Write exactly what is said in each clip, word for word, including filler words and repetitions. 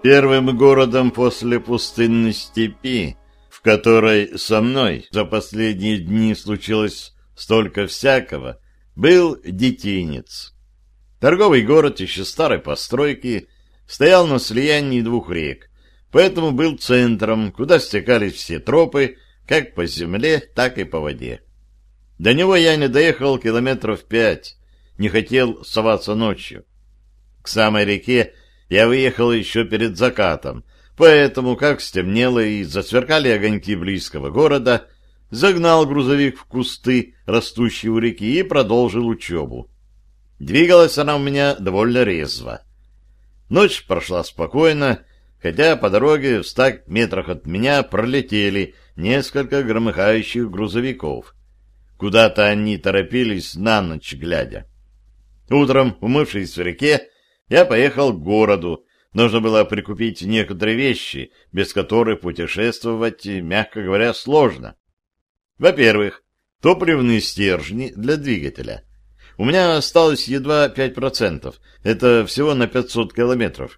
Первым городом после пустынной степи, в которой со мной за последние дни случилось столько всякого, был Детинец. Торговый город еще старой постройки стоял на слиянии двух рек, поэтому был центром, куда стекались все тропы, как по земле, так и по воде. До него я не доехал километров пять, не хотел соваться ночью. К самой реке я выехал еще перед закатом, поэтому, как стемнело и засверкали огоньки близкого города, загнал грузовик в кусты, растущие у реки, и продолжил учебу. Двигалась она у меня довольно резво. Ночь прошла спокойно, хотя по дороге в ста метрах от меня пролетели несколько громыхающих грузовиков. Куда-то они торопились на ночь глядя. Утром, умывшись в реке, я поехал к городу. Нужно было прикупить некоторые вещи, без которых путешествовать, мягко говоря, сложно. Во-первых, топливные стержни для двигателя. У меня осталось едва пять процентов. Это всего на пятьсот километров.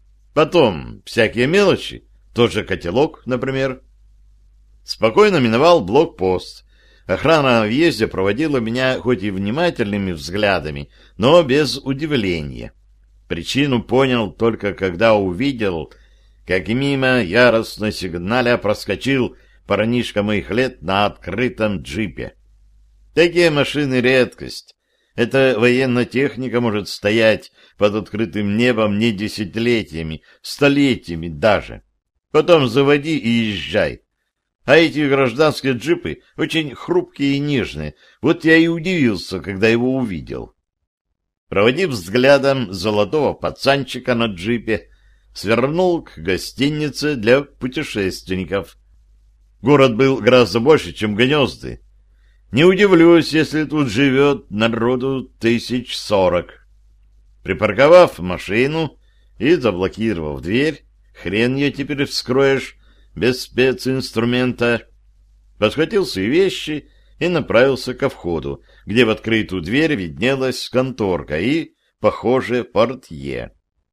Потом всякие мелочи, тот же котелок, например. Спокойно миновал блокпост. Охрана на въезде проводила меня хоть и внимательными взглядами, но без удивления. Причину понял только когда увидел, как мимо яростно сигналя проскочил парнишка моих лет на открытом джипе. Такие машины — редкость. Эта военная техника может стоять под открытым небом не десятилетиями, столетиями даже. Потом заводи и езжай. А эти гражданские джипы очень хрупкие и нежные. Вот я и удивился, когда его увидел. Проводив взглядом золотого пацанчика на джипе, свернул к гостинице для путешественников. Город был гораздо больше, чем Гнезды. Не удивлюсь, если тут живет народу тысяч сорок. Припарковав машину и заблокировав дверь, хрен ее теперь вскроешь без специнструмента, подхватил свои вещи и направился ко входу, где в открытую дверь виднелась конторка и, похоже, портье.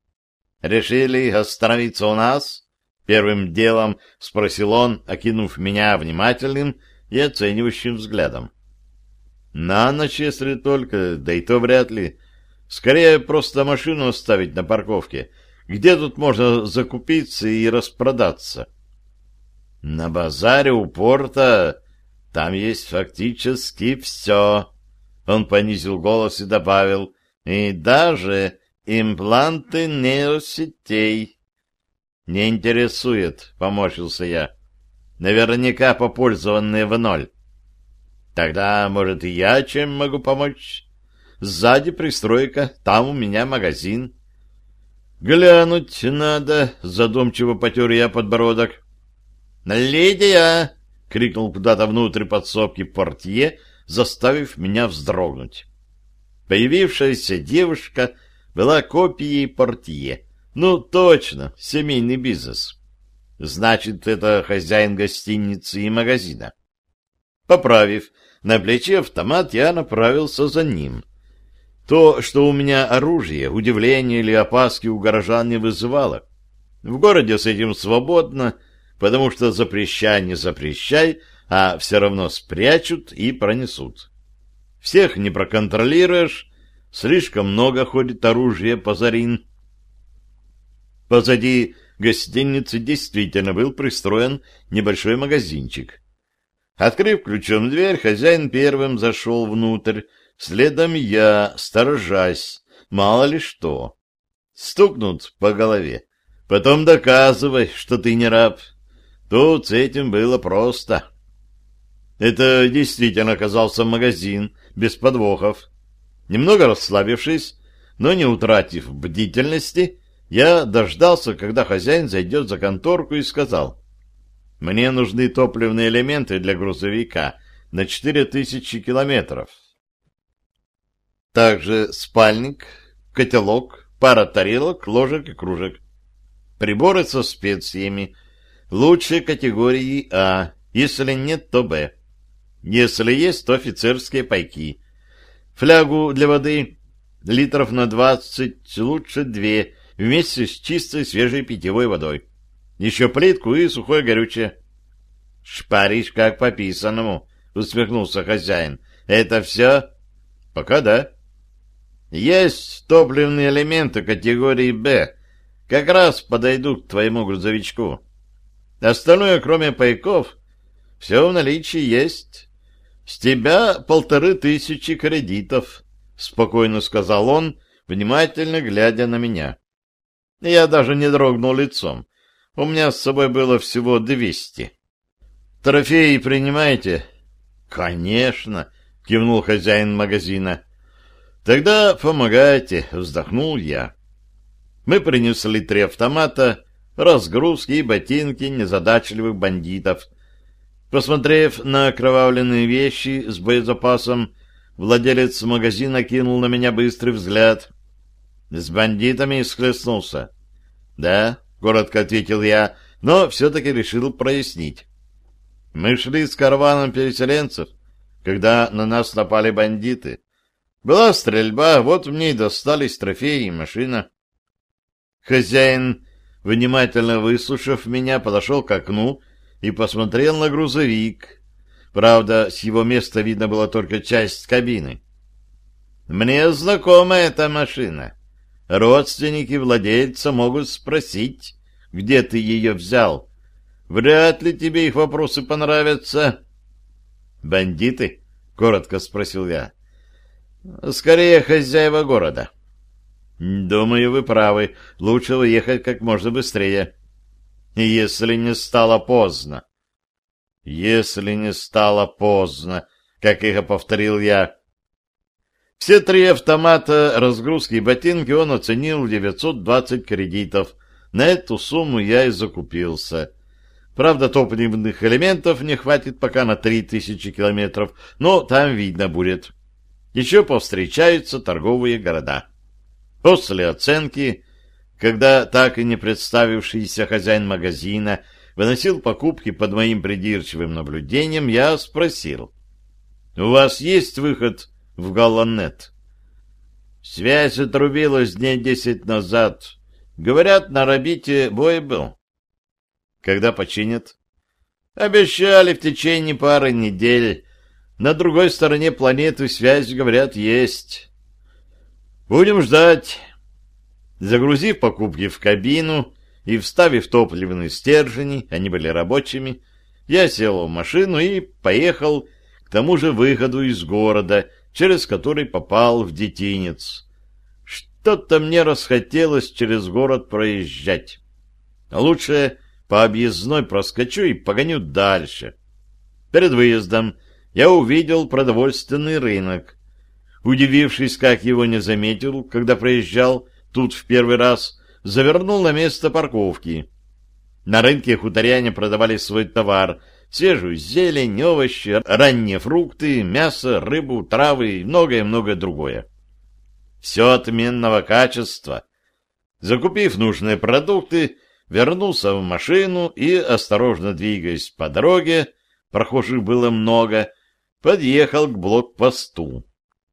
«Решили остановиться у нас?» — первым делом спросил он, окинув меня внимательным и оценивающим взглядом. «На ночь, если только, да и то вряд ли. Скорее просто машину оставить на парковке. Где тут можно закупиться и распродаться?» «На базаре у порта там есть фактически все». Он понизил голос и добавил: «И даже импланты нейросетей». «Не интересует», — поморщился я. «Наверняка попользованные в ноль». «Тогда, может, и я чем могу помочь? Сзади пристройка, там у меня магазин». «Глянуть надо», — задумчиво потер я подбородок. «Лидия!» — крикнул куда-то внутрь подсобки портье, заставив меня вздрогнуть. Появившаяся девушка была копией портье. Ну, точно, семейный бизнес. Значит, это хозяин гостиницы и магазина. Поправив на плече автомат, я направился за ним. То, что у меня оружие, удивление или опаски у горожан не вызывало. В городе с этим свободно, потому что запрещай, не запрещай, а все равно спрячут и пронесут. Всех не проконтролируешь, слишком много ходит оружия позарин. Позади гостиницы действительно был пристроен небольшой магазинчик. Открыв ключом дверь, хозяин первым зашел внутрь, следом я, сторожась, мало ли что. Стукнут по голове, потом доказывай, что ты не раб. Тут с этим было просто. Это действительно оказался магазин, без подвохов. Немного расслабившись, но не утратив бдительности, я дождался, когда хозяин зайдет за конторку, и сказал: «Мне нужны топливные элементы для грузовика на четыре тысячи километров. Также спальник, котелок, пара тарелок, ложек и кружек. Приборы со специями, лучшей категории А, если нет, то Б. Если есть, то офицерские пайки. Флягу для воды литров на двадцать, лучше две, вместе с чистой свежей питьевой водой. Еще плитку и сухое горючее. — Шпаришь как по писанному, — усмехнулся хозяин. — Это все? — Пока да. — Есть топливные элементы категории «Б». Как раз подойдут к твоему грузовичку. Остальное, кроме пайков, все в наличии есть. С тебя полторы тысячи кредитов, — спокойно сказал он, внимательно глядя на меня. Я даже не дрогнул лицом. У меня с собой было всего двести. — Трофеи принимаете? — Конечно, — кивнул хозяин магазина. — Тогда помогайте, — вздохнул я. Мы принесли три автомата, разгрузки и ботинки незадачливых бандитов. Посмотрев на окровавленные вещи с боезапасом, владелец магазина кинул на меня быстрый взгляд. С бандитами схлестнулся. — Да, — коротко ответил я, но все-таки решил прояснить. Мы шли с караваном переселенцев, когда на нас напали бандиты. Была стрельба, вот мне и достались трофеи и машина. Хозяин, внимательно выслушав меня, подошел к окну и посмотрел на грузовик. Правда, с его места видно было только часть кабины. «Мне знакома эта машина. Родственники владельца могут спросить, где ты ее взял. Вряд ли тебе их вопросы понравятся». «Бандиты?» — коротко спросил я. «Скорее, хозяева города». «Думаю, вы правы. Лучше уехать как можно быстрее. Если не стало поздно». «Если не стало поздно», как их повторил я. Все три автомата, разгрузки и ботинки он оценил в девятьсот двадцать кредитов. На эту сумму я и закупился. Правда, топливных элементов не хватит пока на три тысячи километров, но там видно будет. Еще повстречаются торговые города. После оценки, когда так и не представившийся хозяин магазина выносил покупки под моим придирчивым наблюдением, я спросил: «У вас есть выход в Галланет?» «Связь отрубилась дней десять назад. Говорят, на орбите бой был». «Когда починят?» «Обещали в течение пары недель. На другой стороне планеты связь, говорят, есть». «Будем ждать». Загрузив покупки в кабину и вставив топливные стержни, они были рабочими, я сел в машину и поехал к тому же выходу из города, через который попал в детинец. Что-то мне расхотелось через город проезжать. Лучше по объездной проскочу и погоню дальше. Перед выездом я увидел продовольственный рынок. Удивившись, как его не заметил, когда проезжал тут в первый раз, завернул на место парковки. На рынке хуторяне продавали свой товар: свежую зелень, овощи, ранние фрукты, мясо, рыбу, травы и многое-многое другое. Все отменного качества. Закупив нужные продукты, вернулся в машину и, осторожно двигаясь по дороге, прохожих было много, подъехал к блокпосту.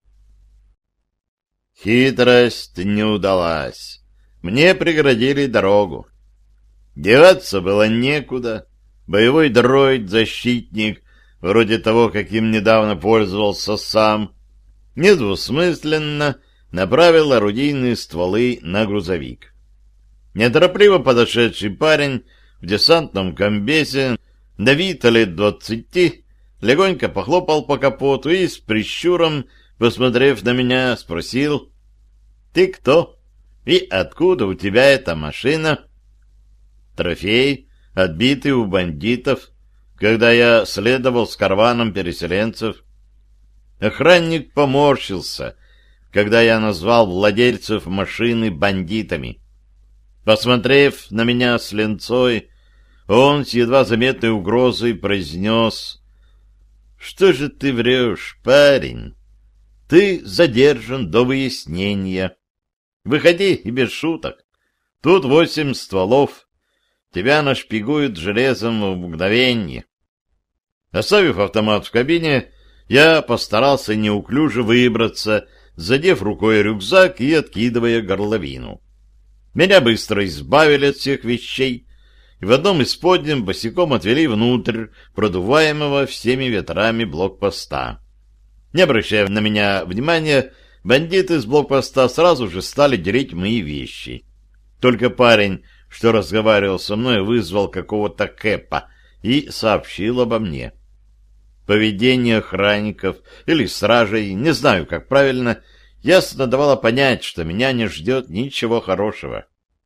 Хитрость не удалась. Мне преградили дорогу. Деваться было некуда. Боевой дроид-защитник, вроде того, каким недавно пользовался сам, недвусмысленно направил орудийные стволы на грузовик. Неторопливо подошедший парень в десантном комбезе, на вид лет двадцати, легонько похлопал по капоту и с прищуром, посмотрев на меня, спросил: «Ты кто? И откуда у тебя эта машина?» «Трофей, отбитый у бандитов, когда я следовал с караваном переселенцев». Охранник поморщился, когда я назвал владельцев машины бандитами. Посмотрев на меня с ленцой, он с едва заметной угрозой произнес: «Что же ты врешь, парень? Ты задержан до выяснения. Выходи и без шуток. Тут восемь стволов. Тебя нашпигуют железом в мгновенье». Оставив автомат в кабине, я постарался неуклюже выбраться, задев рукой рюкзак и откидывая горловину. Меня быстро избавили от всех вещей, и в одном из подням босиком отвели внутрь продуваемого всеми ветрами блокпоста. Не обращая на меня внимания, бандиты с блокпоста сразу же стали делить мои вещи. Только парень, что разговаривал со мной, вызвал какого-то кэпа и сообщил обо мне. Поведение охранников или стражей, не знаю, как правильно, ясно давало понять, что меня не ждет ничего хорошего.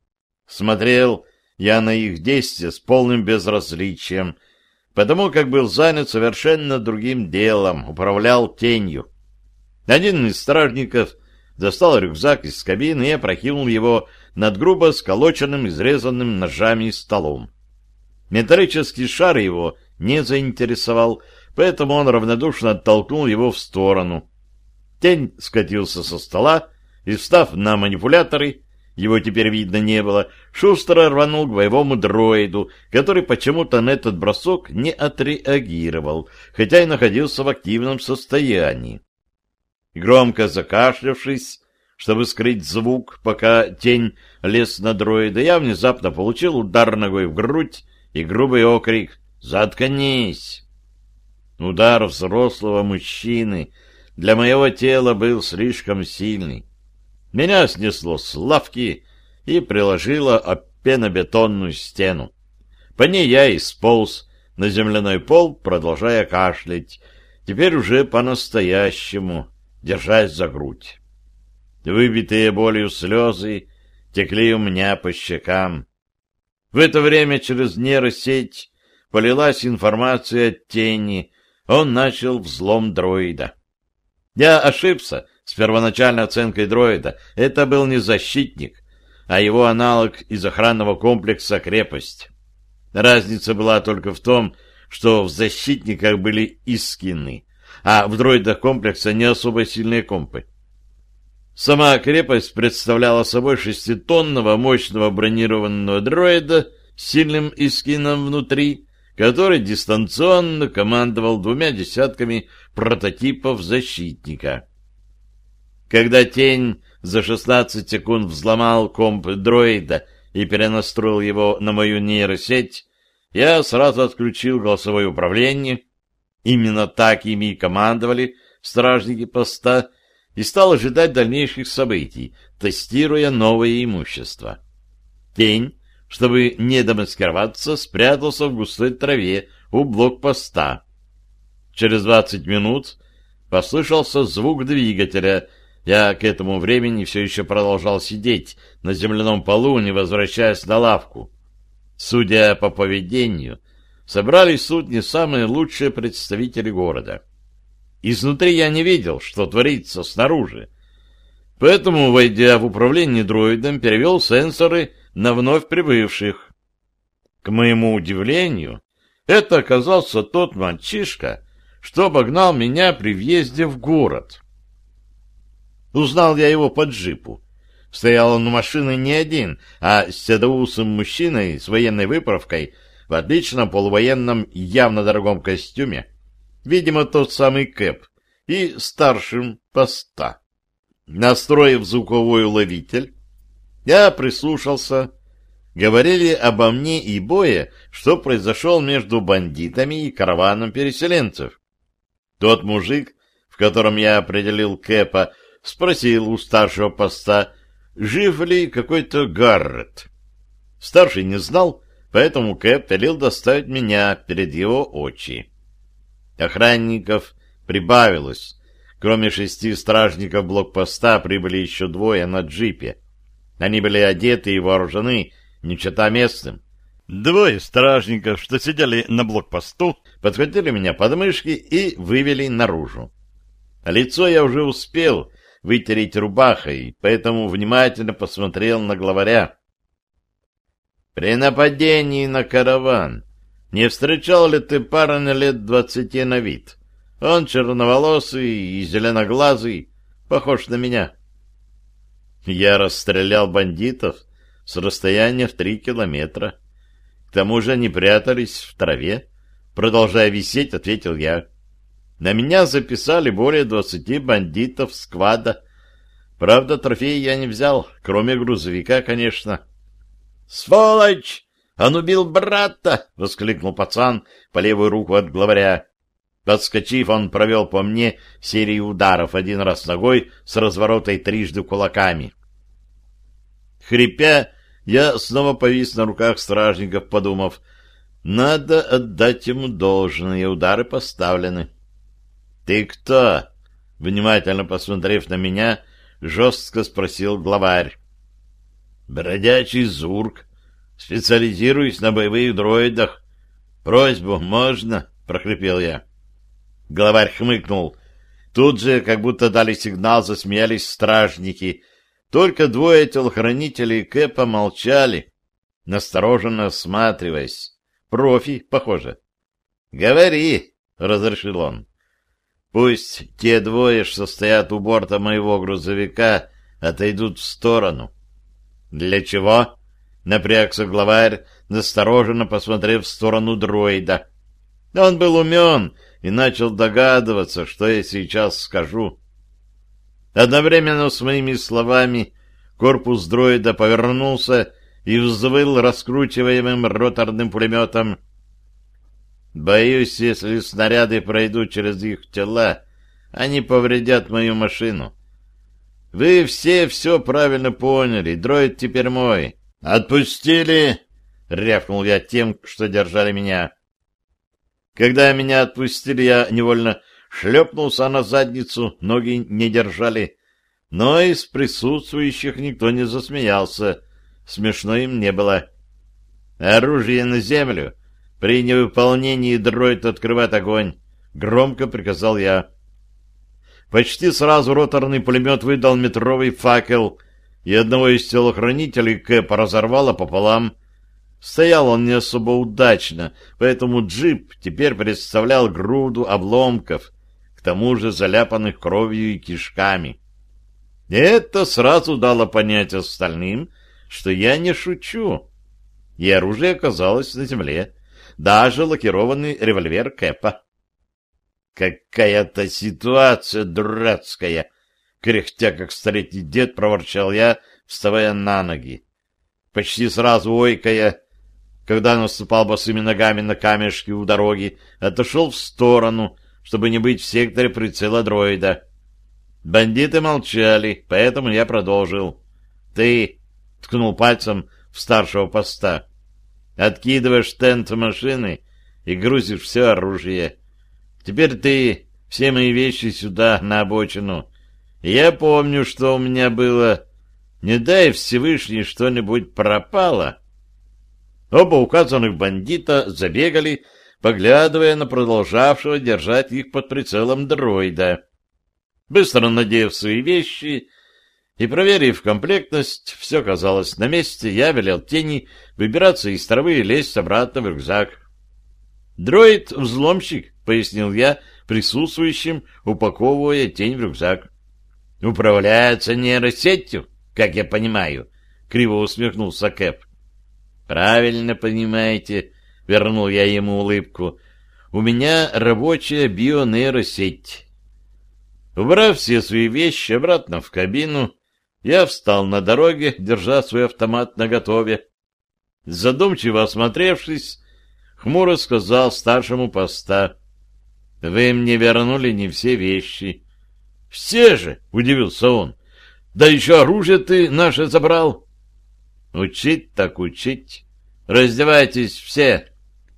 Смотрел я на их действия с полным безразличием, потому как был занят совершенно другим делом, управлял тенью. Один из стражников достал рюкзак из кабины и опрокинул его над грубо сколоченным, изрезанным ножами столом. Металлический шар его не заинтересовал, поэтому он равнодушно оттолкнул его в сторону. Тень скатился со стола и, встав на манипуляторы, его теперь видно не было, шустро рванул к боевому дроиду, который почему-то на этот бросок не отреагировал, хотя и находился в активном состоянии. Громко закашлявшись, чтобы скрыть звук, пока тень лез на дроида, я внезапно получил удар ногой в грудь и грубый окрик «Заткнись!». Удар взрослого мужчины для моего тела был слишком сильный. Меня снесло с лавки и приложило об пенобетонную стену. По ней я и сполз на земляной пол, продолжая кашлять, теперь уже по-настоящему, держась за грудь. Выбитые болью слезы текли у меня по щекам. В это время через нейросеть полилась информация от тени. Он начал взлом дроида. Я ошибся с первоначальной оценкой дроида. Это был не защитник, а его аналог из охранного комплекса «Крепость». Разница была только в том, что в защитниках были искины, а в дроидах комплекса не особо сильные компы. Сама крепость представляла собой шеститонного мощного бронированного дроида с сильным искином внутри, который дистанционно командовал двумя десятками прототипов защитника. Когда тень за шестнадцать секунд взломал комп дроида и перенастроил его на мою нейросеть, я сразу отключил голосовое управление. Именно так ими и командовали стражники поста, и стал ожидать дальнейших событий, тестируя новое имущество. Тень, чтобы не демаскироваться, спрятался в густой траве у блокпоста. Через двадцать минут послышался звук двигателя. Я к этому времени все еще продолжал сидеть на земляном полу, не возвращаясь на лавку. Судя по поведению, собрались тут не самые лучшие представители города. Изнутри я не видел, что творится снаружи. Поэтому, войдя в управление дроидом, перевел сенсоры на вновь прибывших. К моему удивлению, это оказался тот мальчишка, что обогнал меня при въезде в город. Узнал я его по джипу. Стоял он у машины не один, а с седоусым мужчиной с военной выправкой в отличном полувоенном явно дорогом костюме. Видимо, тот самый Кэп, и старшим поста. Настроив звуковой уловитель, я прислушался. Говорили обо мне и бое, что произошел между бандитами и караваном переселенцев. Тот мужик, в котором я определил Кэпа, спросил у старшего поста, жив ли какой-то Гаррет. Старший не знал, поэтому Кэп велел доставить меня перед его очи. Охранников прибавилось. Кроме шести стражников блокпоста прибыли еще двое на джипе. Они были одеты и вооружены, не чета местным. Двое стражников, что сидели на блокпосту, подхватили меня под мышки и вывели наружу. Лицо я уже успел вытереть рубахой, поэтому внимательно посмотрел на главаря. «При нападении на караван не встречал ли ты парня лет двадцати на вид? Он черноволосый и зеленоглазый, похож на меня». Я расстрелял бандитов с расстояния в три километра. К тому же они прятались в траве. Продолжая висеть, ответил я. На меня записали более двадцати бандитов сквада. Правда, трофей я не взял, кроме грузовика, конечно. «Сволочь! Он убил брата!» — воскликнул пацан по левую руку от главаря. Подскочив, он провел по мне серию ударов, один раз ногой с разворота и трижды кулаками. Хрипя, я снова повис на руках стражников, подумав, надо отдать ему должное, удары поставлены. — Ты кто? — внимательно посмотрев на меня, жестко спросил главарь. — Бродячий зурк. Специализируюсь на боевых дроидах. Просьбу можно? — прохрипел я. Главарь хмыкнул. Тут же, как будто дали сигнал, засмеялись стражники. Только двое телохранителей Кэпа молчали, настороженно осматриваясь. Профи, похоже. — Говори, — разрешил он. — Пусть те двое, что стоят у борта моего грузовика, отойдут в сторону. — Для чего? — напрягся главарь, настороженно посмотрев в сторону дроида. Он был умен и начал догадываться, что я сейчас скажу. Одновременно с моими словами корпус дроида повернулся и взвыл раскручиваемым роторным пулеметом. Боюсь, если снаряды пройдут через их тела, они повредят мою машину. Вы все все правильно поняли, дроид теперь мой. Отпустили, рявкнул я тем, что держали меня. Когда меня отпустили, я невольно шлепнулся на задницу, ноги не держали, но из присутствующих никто не засмеялся. Смешно им не было. «Оружие на землю! При невыполнении дроид открывает огонь!» — громко приказал я. Почти сразу роторный пулемет выдал метровый факел, и одного из телохранителей Кэпа разорвало пополам. Стоял он не особо удачно, поэтому джип теперь представлял груду обломков, к тому же заляпанных кровью и кишками. И это сразу дало понять остальным, что я не шучу. И оружие оказалось на земле, даже лакированный револьвер Кэпа. «Какая-то ситуация дурацкая!» — кряхтя, как столетний дед, проворчал я, вставая на ноги. Почти сразу ойкая, когда наступал босыми ногами на камешки у дороги, отошел в сторону, чтобы не быть в секторе прицела дроида. Бандиты молчали, поэтому я продолжил. «Ты!» — ткнул пальцем в старшего поста. «Откидываешь тент машины и грузишь все оружие. Теперь ты все мои вещи сюда, на обочину. Я помню, что у меня было. Не дай Всевышний, что-нибудь пропало». Оба указанных бандита забегали, поглядывая на продолжавшего держать их под прицелом дроида. Быстро надев свои вещи и проверив комплектность, все казалось на месте, я велел тени выбираться из травы и лезть обратно в рюкзак. «Дроид — взломщик», — пояснил я присутствующим, упаковывая тень в рюкзак. «Управляется нейросетью, как я понимаю», — криво усмехнулся Кэп. «Правильно понимаете», — вернул я ему улыбку. «У меня рабочая бионейросеть». Убрав все свои вещи обратно в кабину, я встал на дороге, держа свой автомат наготове. Задумчиво осмотревшись, хмуро сказал старшему поста: «Вы мне вернули не все вещи». «Все же!» — удивился он. «Да еще оружие ты наше забрал». «Учить так учить. Раздевайтесь все».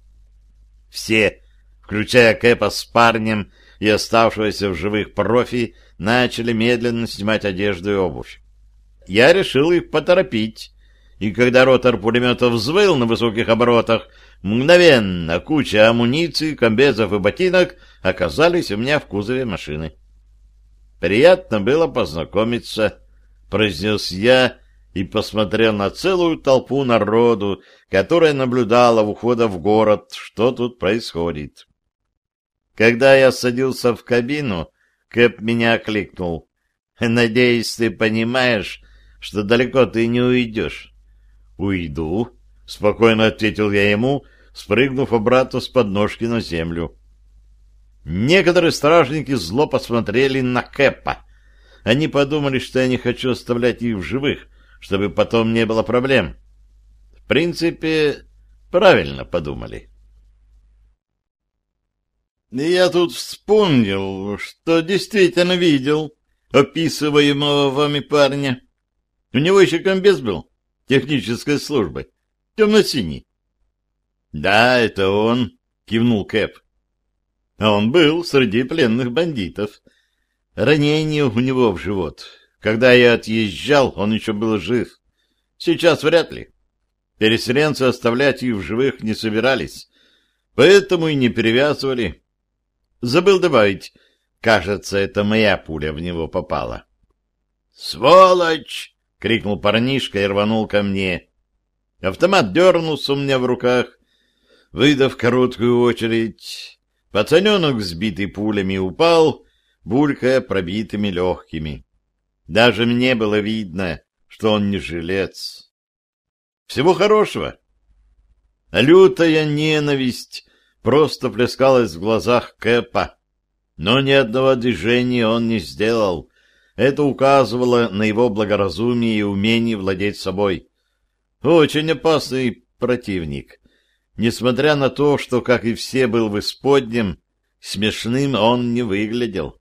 Все, включая Кэпа с парнем и оставшегося в живых профи, начали медленно снимать одежду и обувь. Я решил их поторопить, и когда ротор пулемета взвыл на высоких оборотах, мгновенно куча амуниции, комбезов и ботинок оказались у меня в кузове машины. «Приятно было познакомиться», — произнес я и посмотрел на целую толпу народу, которая наблюдала у входа в город, что тут происходит. Когда я садился в кабину, Кэп меня окликнул. «Надеюсь, ты понимаешь, что далеко ты не уйдешь». «Уйду», — спокойно ответил я ему, спрыгнув обратно с подножки на землю. Некоторые стражники зло посмотрели на Кэпа, они подумали, что я не хочу оставлять их в живых, чтобы потом не было проблем. В принципе, правильно подумали. И я тут вспомнил, что действительно видел описываемого вами парня. У него еще комбез был, технической службы, темно-синий. — Да, это он, — кивнул Кэп. А он был среди пленных бандитов. Ранение у него в живот. Когда я отъезжал, он еще был жив. Сейчас вряд ли. Переселенцы оставлять их в живых не собирались, поэтому и не перевязывали. Забыл добавить, кажется, это моя пуля в него попала. «Сволочь!» — крикнул парнишка и рванул ко мне. Автомат дернулся у меня в руках, выдав короткую очередь. Пацаненок, сбитый пулями, упал, булькая пробитыми легкими. Даже мне было видно, что он не жилец. Всего хорошего. Лютая ненависть просто плескалась в глазах Кэпа, но ни одного движения он не сделал. Это указывало на его благоразумие и умение владеть собой. Очень опасный противник. Несмотря на то, что, как и все, был в исподнем, смешным он не выглядел.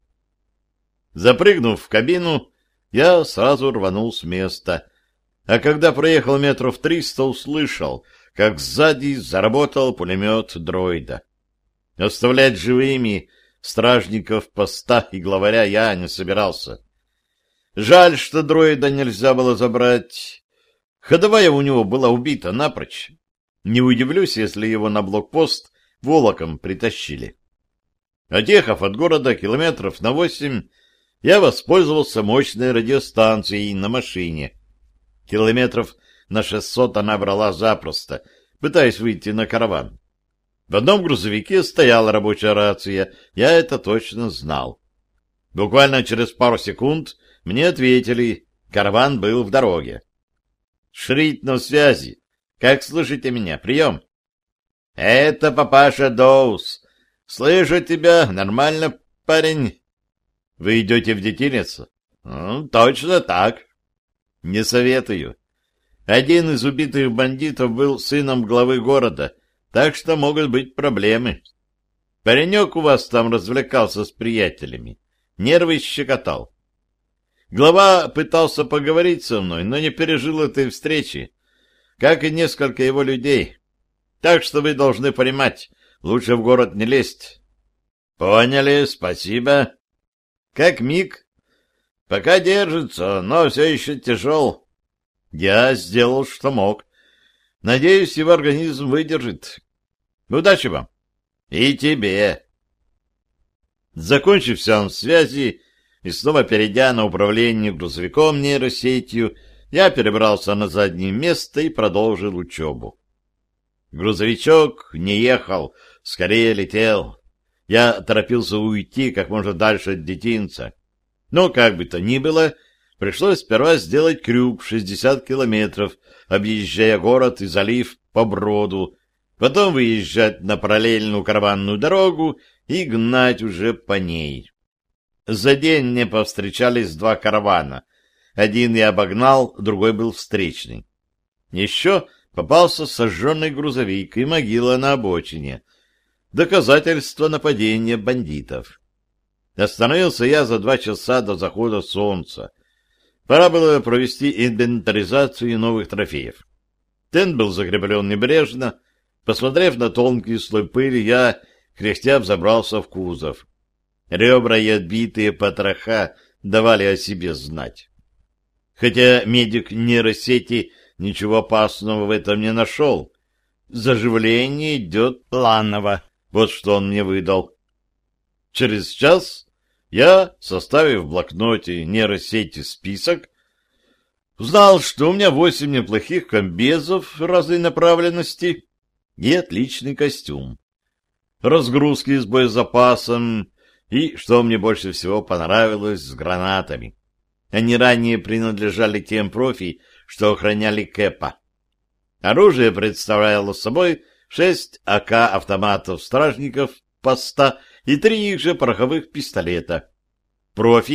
Запрыгнув в кабину, я сразу рванул с места, а когда проехал метров триста, услышал, как сзади заработал пулемет дроида. Оставлять живыми стражников поста и главаря я не собирался. Жаль, что дроида нельзя было забрать. Ходовая у него была убита напрочь. Не удивлюсь, если его на блокпост волоком притащили. Отъехав от города километров на восемь, я воспользовался мощной радиостанцией на машине. Километров на шестьсот она брала запросто, пытаясь выйти на караван. В одном грузовике стояла рабочая рация, я это точно знал. Буквально через пару секунд мне ответили, караван был в дороге. Шрит на связи. Как слышите меня? Прием. Это папаша Доус. Слышу тебя. Нормально, парень. Вы идете в детинец? Ну, точно так. Не советую. Один из убитых бандитов был сыном главы города, так что могут быть проблемы. Паренек у вас там развлекался с приятелями. Нервы щекотал. Глава пытался поговорить со мной, но не пережил этой встречи, как и несколько его людей. Так что вы должны понимать, лучше в город не лезть. Поняли, спасибо. Как Мик? Пока держится, но все еще тяжел. Я сделал, что мог. Надеюсь, его организм выдержит. Удачи вам. И тебе. Закончив сеанс связи и снова перейдя на управление грузовиком нейросетью, я перебрался на заднее место и продолжил учебу. Грузовичок не ехал, скорее летел. Я торопился уйти как можно дальше от детинца. Но, как бы то ни было, пришлось сперва сделать крюк в шестьдесят километров, объезжая город и залив по броду, потом выезжать на параллельную караванную дорогу и гнать уже по ней. За день мне повстречались два каравана. Один я обогнал, другой был встречный. Еще попался сожженный грузовик и могила на обочине. Доказательство нападения бандитов. Остановился я за два часа до захода солнца. Пора было провести инвентаризацию новых трофеев. Тент был закреплен небрежно. Посмотрев на тонкий слой пыли, я, кряхтя, взобрался в кузов. Ребра и отбитые потроха давали о себе знать. Хотя медик нейросети ничего опасного в этом не нашел. Заживление идет планово. Вот что он мне выдал. Через час я, составив в блокноте нейросети список, узнал, что у меня восемь неплохих комбезов разной направленности и отличный костюм. Разгрузки с боезапасом и, что мне больше всего понравилось, с гранатами. Они ранее принадлежали тем профи, что охраняли Кэпа. Оружие представляло собой шесть А К автоматов стражников поста и три их же пороховых пистолета. Профи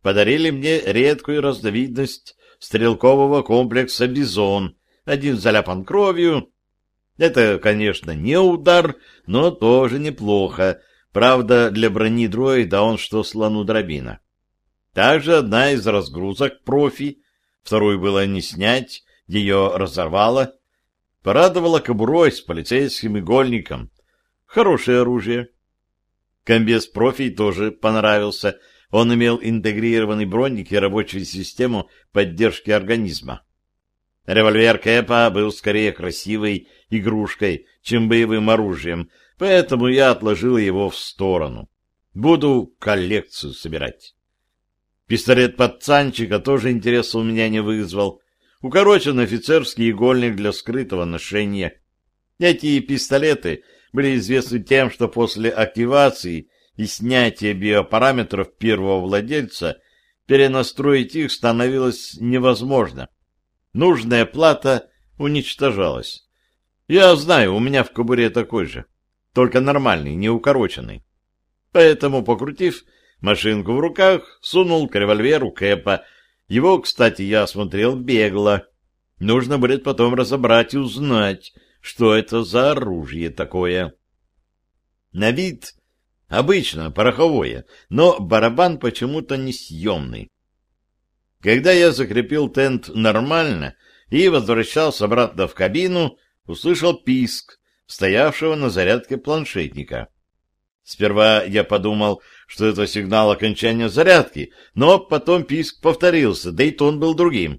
подарили мне редкую разновидность стрелкового комплекса «Бизон». Один заляпан кровью. Это, конечно, не удар, но тоже неплохо. Правда, для брони дроида он что слону дробина. Также одна из разгрузок профи, вторую было не снять, ее разорвало, порадовала кобурой с полицейским игольником. Хорошее оружие. Комбез профи тоже понравился. Он имел интегрированный броник и рабочую систему поддержки организма. Револьвер Кэпа был скорее красивой игрушкой, чем боевым оружием, поэтому я отложил его в сторону. Буду коллекцию собирать. Пистолет пацанчика тоже интереса у меня не вызвал. Укорочен офицерский игольник для скрытого ношения. Эти пистолеты были известны тем, что после активации и снятия биопараметров первого владельца перенастроить их становилось невозможно. Нужная плата уничтожалась. Я знаю, у меня в кобуре такой же, только нормальный, не укороченный. Поэтому, покрутив машинку в руках, сунул к револьверу Кэпа. Его, кстати, я осмотрел бегло. Нужно будет потом разобрать и узнать, что это за оружие такое. На вид обычно пороховое, но барабан почему-то несъемный. Когда я закрепил тент нормально и возвращался обратно в кабину, услышал писк стоявшего на зарядке планшетника. Сперва я подумал, что это сигнал окончания зарядки, но потом писк повторился, да и тон был другим.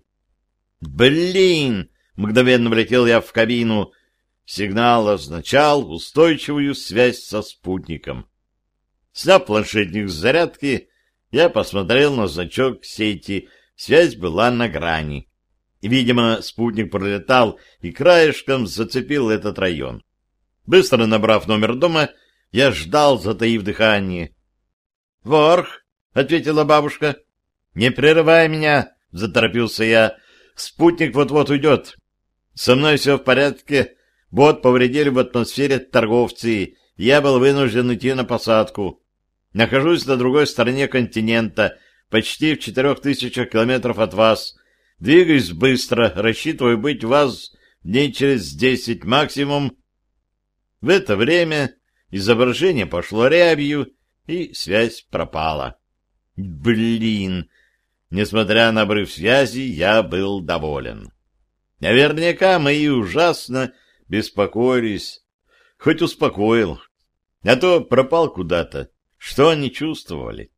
«Блин!» — мгновенно влетел я в кабину. Сигнал означал устойчивую связь со спутником. Сняв планшетник с зарядки, я посмотрел на значок сети. Связь была на грани. Видимо, спутник пролетал и краешком зацепил этот район. Быстро набрав номер дома, я ждал, затаив дыхание. — Ворх, — ответила бабушка. — Не прерывай меня, — заторопился я. — Спутник вот-вот уйдет. Со мной все в порядке. Бот повредили в атмосфере торговцы. Я был вынужден идти на посадку. Нахожусь на другой стороне континента, почти в четырех тысячах километров от вас. Двигаюсь быстро, рассчитываю быть у вас дней через десять максимум. В это время изображение пошло рябью, и связь пропала. Блин! Несмотря на обрыв связи, я был доволен. Наверняка мои ужасно беспокоились. Хоть успокоил. А то пропал куда-то. Что они чувствовали?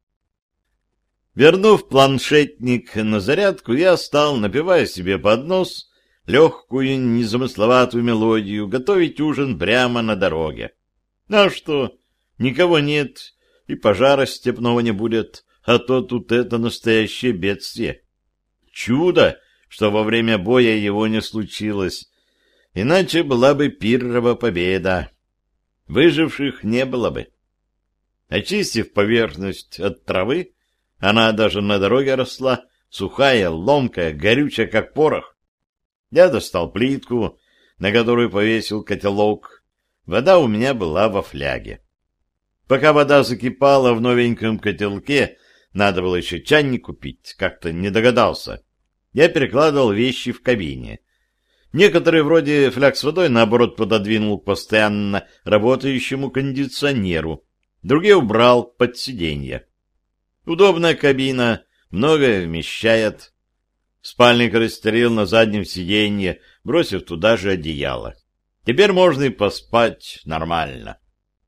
Вернув планшетник на зарядку, я стал, напевая себе под нос легкую, незамысловатую мелодию, готовить ужин прямо на дороге. А что? Никого нет, и пожара степного не будет, а то тут это настоящее бедствие. Чудо, что во время боя его не случилось, иначе была бы пиррова победа. Выживших не было бы. Очистив поверхность от травы, она даже на дороге росла, сухая, ломкая, горючая, как порох. Я достал плитку, на которую повесил котелок. Вода у меня была во фляге. Пока вода закипала в новеньком котелке, надо было еще чайник купить, как-то не догадался. Я перекладывал вещи в кабине. Некоторые, вроде фляг с водой, наоборот, пододвинул к постоянно работающему кондиционеру. Другие убрал под сиденье. Удобная кабина, многое вмещает. Спальник расстелил на заднем сиденье, бросив туда же одеяло. Теперь можно и поспать нормально.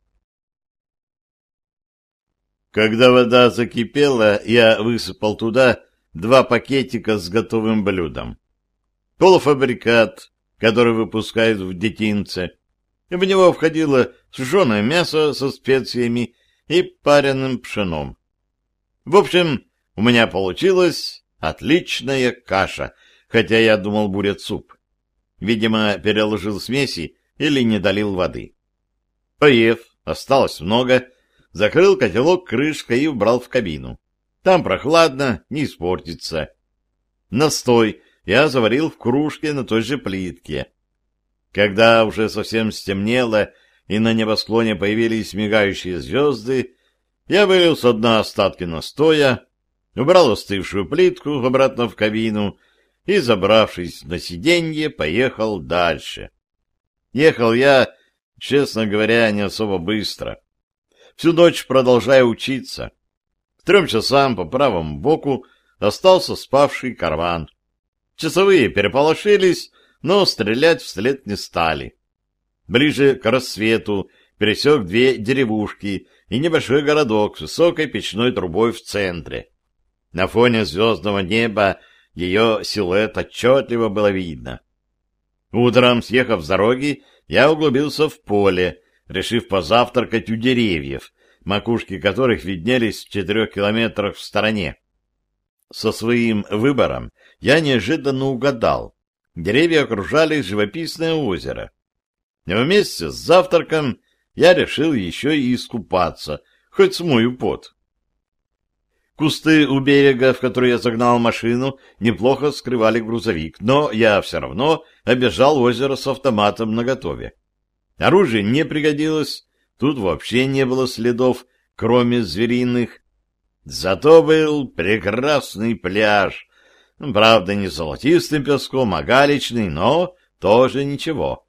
Когда вода закипела, я высыпал туда два пакетика с готовым блюдом. Полуфабрикат, который выпускают в детинце. В него входило сушеное мясо со специями и пареным пшеном. В общем, у меня получилась отличная каша, хотя я думал, будет суп. Видимо, переложил смеси или не долил воды. Поев, осталось много, закрыл котелок крышкой и убрал в кабину. Там прохладно, не испортится. Настой я заварил в кружке на той же плитке. Когда уже совсем стемнело и на небосклоне появились мигающие звезды, я вылил со дна остатки настоя, убрал остывшую плитку обратно в кабину и, забравшись на сиденье, поехал дальше. Ехал я, честно говоря, не особо быстро. Всю ночь продолжая учиться. К трем часам по правому боку остался спавший караван. Часовые переполошились, но стрелять вслед не стали. Ближе к рассвету пересек две деревушки и небольшой городок с высокой печной трубой в центре. На фоне звездного неба ее силуэт отчетливо было видно. Утром, съехав с дороги, я углубился в поле, решив позавтракать у деревьев, макушки которых виднелись в четырех километрах в стороне. Со своим выбором я неожиданно угадал. Деревья окружали живописное озеро. Вместе с завтраком я решил еще и искупаться, хоть смою пот. Кусты у берега, в который я загнал машину, неплохо скрывали грузовик, но я все равно обежал озеро с автоматом наготове. Оружие не пригодилось, тут вообще не было следов, кроме звериных. Зато был прекрасный пляж, правда, не золотистым песком, а галечный, но тоже ничего.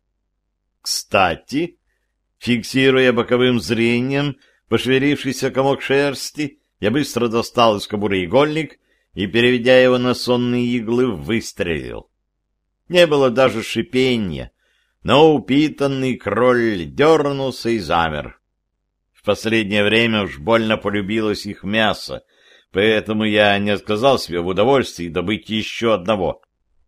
Кстати, фиксируя боковым зрением пошевелившийся комок шерсти, я быстро достал из кобуры игольник и, переведя его на сонные иглы, выстрелил. Не было даже шипения, но упитанный кроль дернулся и замер. В последнее время уж больно полюбилось их мясо, поэтому я не отказал себе в удовольствии добыть еще одного.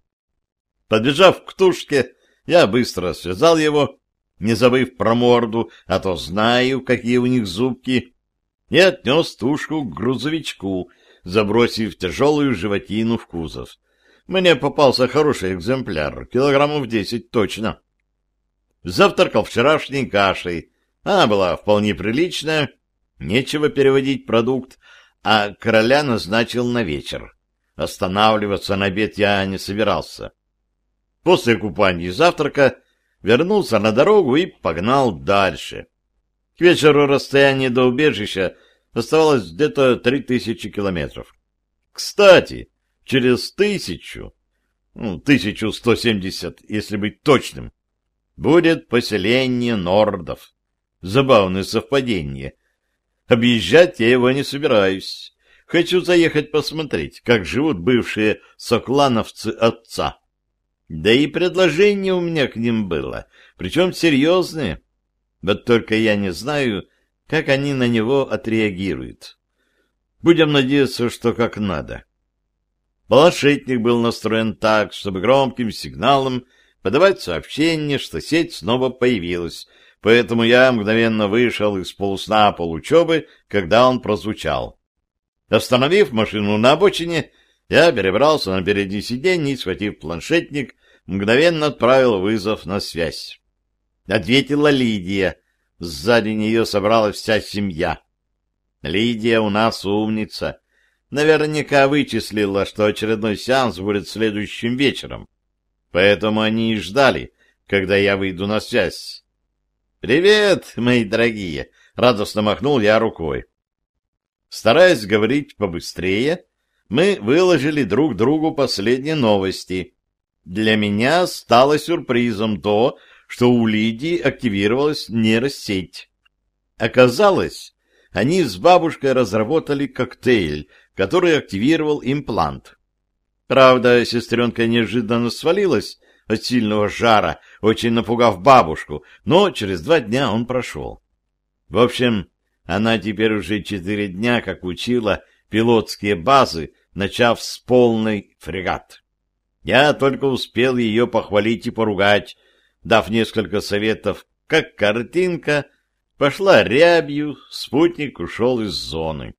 Подбежав к тушке, я быстро связал его, не забыв про морду, а то знаю, какие у них зубки, и отнес тушку к грузовичку, забросив тяжелую животину в кузов. Мне попался хороший экземпляр, килограммов десять точно. Завтракал вчерашней кашей. Она была вполне приличная, нечего переводить продукт, а короля назначил на вечер. Останавливаться на обед я не собирался. После купания и завтрака вернулся на дорогу и погнал дальше. К вечеру расстояние до убежища оставалось где-то три тысячи километров. Кстати, через тысячу, ну, тысячу сто семьдесят, если быть точным, будет поселение нордов. Забавное совпадение. Объезжать я его не собираюсь. Хочу заехать посмотреть, как живут бывшие соклановцы отца. Да и предложение у меня к ним было, причем серьезное. Вот только я не знаю, как они на него отреагируют. Будем надеяться, что как надо. Планшетник был настроен так, чтобы громким сигналом подавать сообщение, что сеть снова появилась, поэтому я мгновенно вышел из полусна получебы, когда он прозвучал. Остановив машину на обочине, я перебрался на переднее сиденье и, схватив планшетник, мгновенно отправил вызов на связь. Ответила Лидия. Сзади нее собралась вся семья. Лидия у нас умница. Наверняка вычислила, что очередной сеанс будет следующим вечером. Поэтому они и ждали, когда я выйду на связь. «Привет, мои дорогие!» — радостно махнул я рукой. Стараясь говорить побыстрее, мы выложили друг другу последние новости. Для меня стало сюрпризом то, что у Лидии активировалась нейросеть. Оказалось, они с бабушкой разработали коктейль, который активировал имплант. Правда, сестренка неожиданно свалилась от сильного жара, очень напугав бабушку, но через два дня он прошел. В общем, она теперь уже четыре дня как учила пилотские базы, начав с полной фрегат. Я только успел ее похвалить и поругать, дав несколько советов, как картинка пошла рябью, спутник ушел из зоны.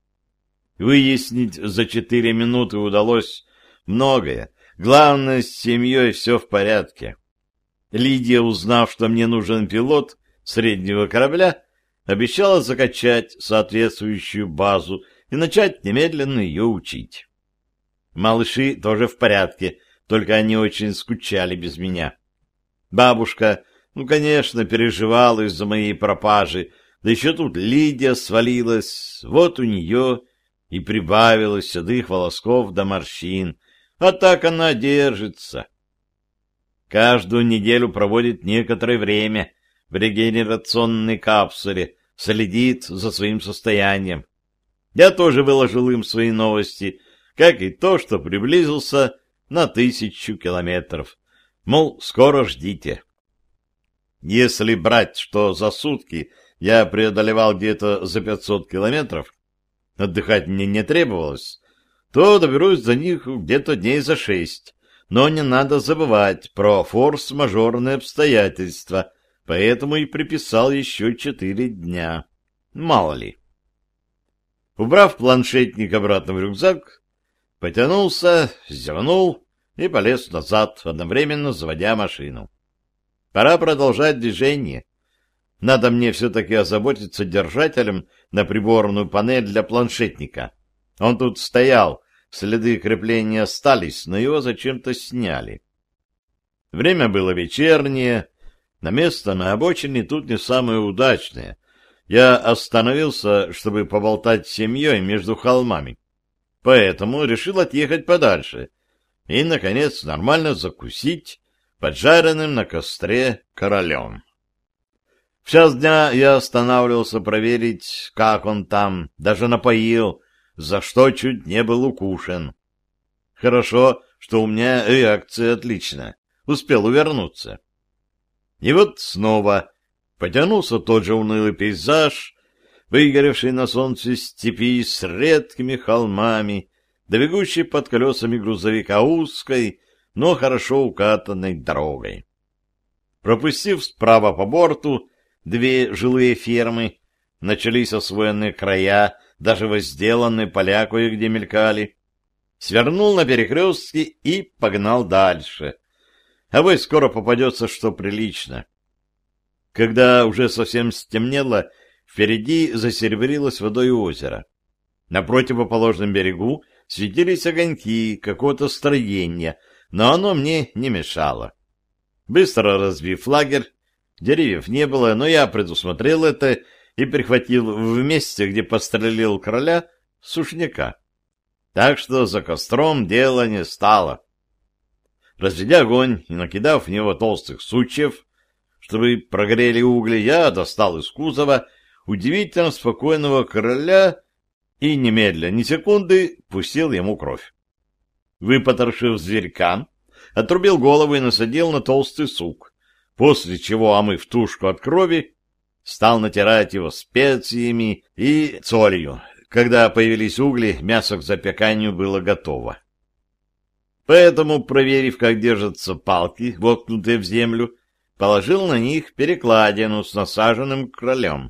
Выяснить за четыре минуты удалось многое. Главное, с семьей все в порядке. Лидия, узнав, что мне нужен пилот среднего корабля, обещала закачать соответствующую базу и начать немедленно ее учить. Малыши тоже в порядке, только они очень скучали без меня. Бабушка, ну, конечно, переживала из-за моей пропажи, да еще тут Лидия свалилась, вот у нее и прибавилось седых волосков до морщин, а так она держится. Каждую неделю проводит некоторое время в регенерационной капсуле, следит за своим состоянием. Я тоже выложил им свои новости, как и то, что приблизился на тысячу километров. Мол, скоро ждите. Если брать, что за сутки я преодолевал где-то за пятьсот километров, отдыхать мне не требовалось, то доберусь за них где-то дней за шесть. Но не надо забывать про форс-мажорные обстоятельства, поэтому и приписал еще четыре дня. Мало ли. Убрав планшетник обратно в рюкзак, потянулся, зевнул и полез назад, одновременно заводя машину. Пора продолжать движение. Надо мне все-таки озаботиться держателем на приборную панель для планшетника. Он тут стоял, следы крепления остались, но его зачем-то сняли. Время было вечернее, на место на обочине тут не самое удачное. Я остановился, чтобы поболтать с семьей между холмами, поэтому решил отъехать подальше и, наконец, нормально закусить поджаренным на костре королем. В час дня я останавливался проверить, как он там, даже напоил, за что чуть не был укушен. Хорошо, что у меня реакция отличная, успел увернуться. И вот снова потянулся тот же унылый пейзаж, выгоревший на солнце степи с редкими холмами, да бегущей под колесами грузовика узкой, но хорошо укатанной дорогой. Пропустив справа по борту две жилые фермы, начались освоенные края, даже возделанные поля кое-где мелькали, свернул на перекрестке и погнал дальше. А вы скоро попадется что прилично. Когда уже совсем стемнело, впереди засеребрилось водой озеро. На противоположном берегу светились огоньки какого-то строения, но оно мне не мешало. Быстро разбив лагерь, деревьев не было, но я предусмотрел это и прихватил в месте, где подстрелил короля, сушняка. Так что за костром дело не стало. Разведя огонь и накидав в него толстых сучьев, чтобы прогрели угли, я достал из кузова удивительно спокойного короля и немедля, ни секунды, пустил ему кровь. Выпотрошив зверька, отрубил голову и насадил на толстый сук, после чего, омыв тушку от крови, стал натирать его специями и солью. Когда появились угли, мясо к запеканию было готово. Поэтому, проверив, как держатся палки, воткнутые в землю, положил на них перекладину с насаженным кролем.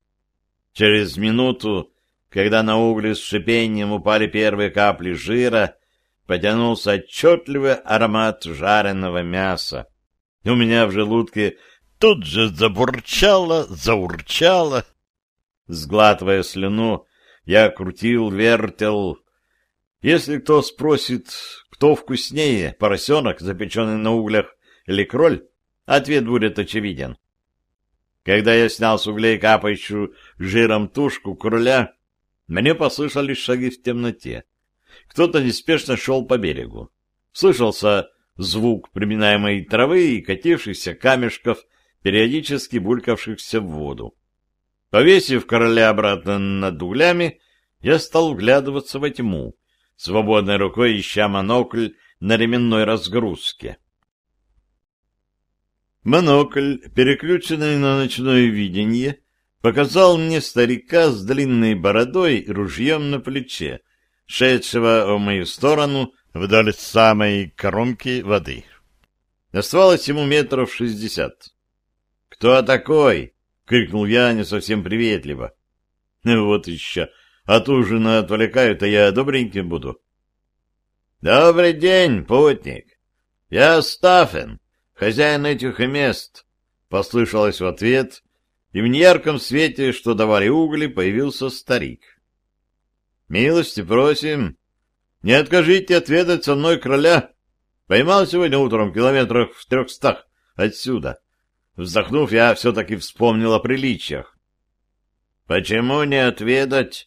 Через минуту, когда на угли с шипением упали первые капли жира, потянулся отчетливый аромат жареного мяса. У меня в желудке тут же забурчало, заурчало. Сглатывая слюну, я крутил, вертел. Если кто спросит, кто вкуснее, поросенок, запеченный на углях, или кроль, ответ будет очевиден. Когда я снял с углей капающую жиром тушку кроля, мне послышались шаги в темноте. Кто-то неспешно шел по берегу. Слышался звук приминаемой травы и катившихся камешков, периодически булькавшихся в воду. Повесив короля обратно над углями, я стал вглядываться во тьму, свободной рукой ища монокль на ременной разгрузке. Монокль, переключенный на ночное видение, показал мне старика с длинной бородой и ружьем на плече, шедшего в мою сторону вдоль самой кромки воды. Оставалось ему метров шестьдесят. «Кто такой?» — крикнул я не совсем приветливо. «Вот еще, от ужина отвлекают, а я добреньким буду». «Добрый день, путник! Я Стаффен, хозяин этих мест», — послышалось в ответ, и в неярком свете, что давали угли, появился старик. «Милости просим, не откажите отведать со мной кроля. Поймал сегодня утром километрах в трехстах отсюда». Вздохнув, я все-таки вспомнил о приличиях. «Почему не отведать?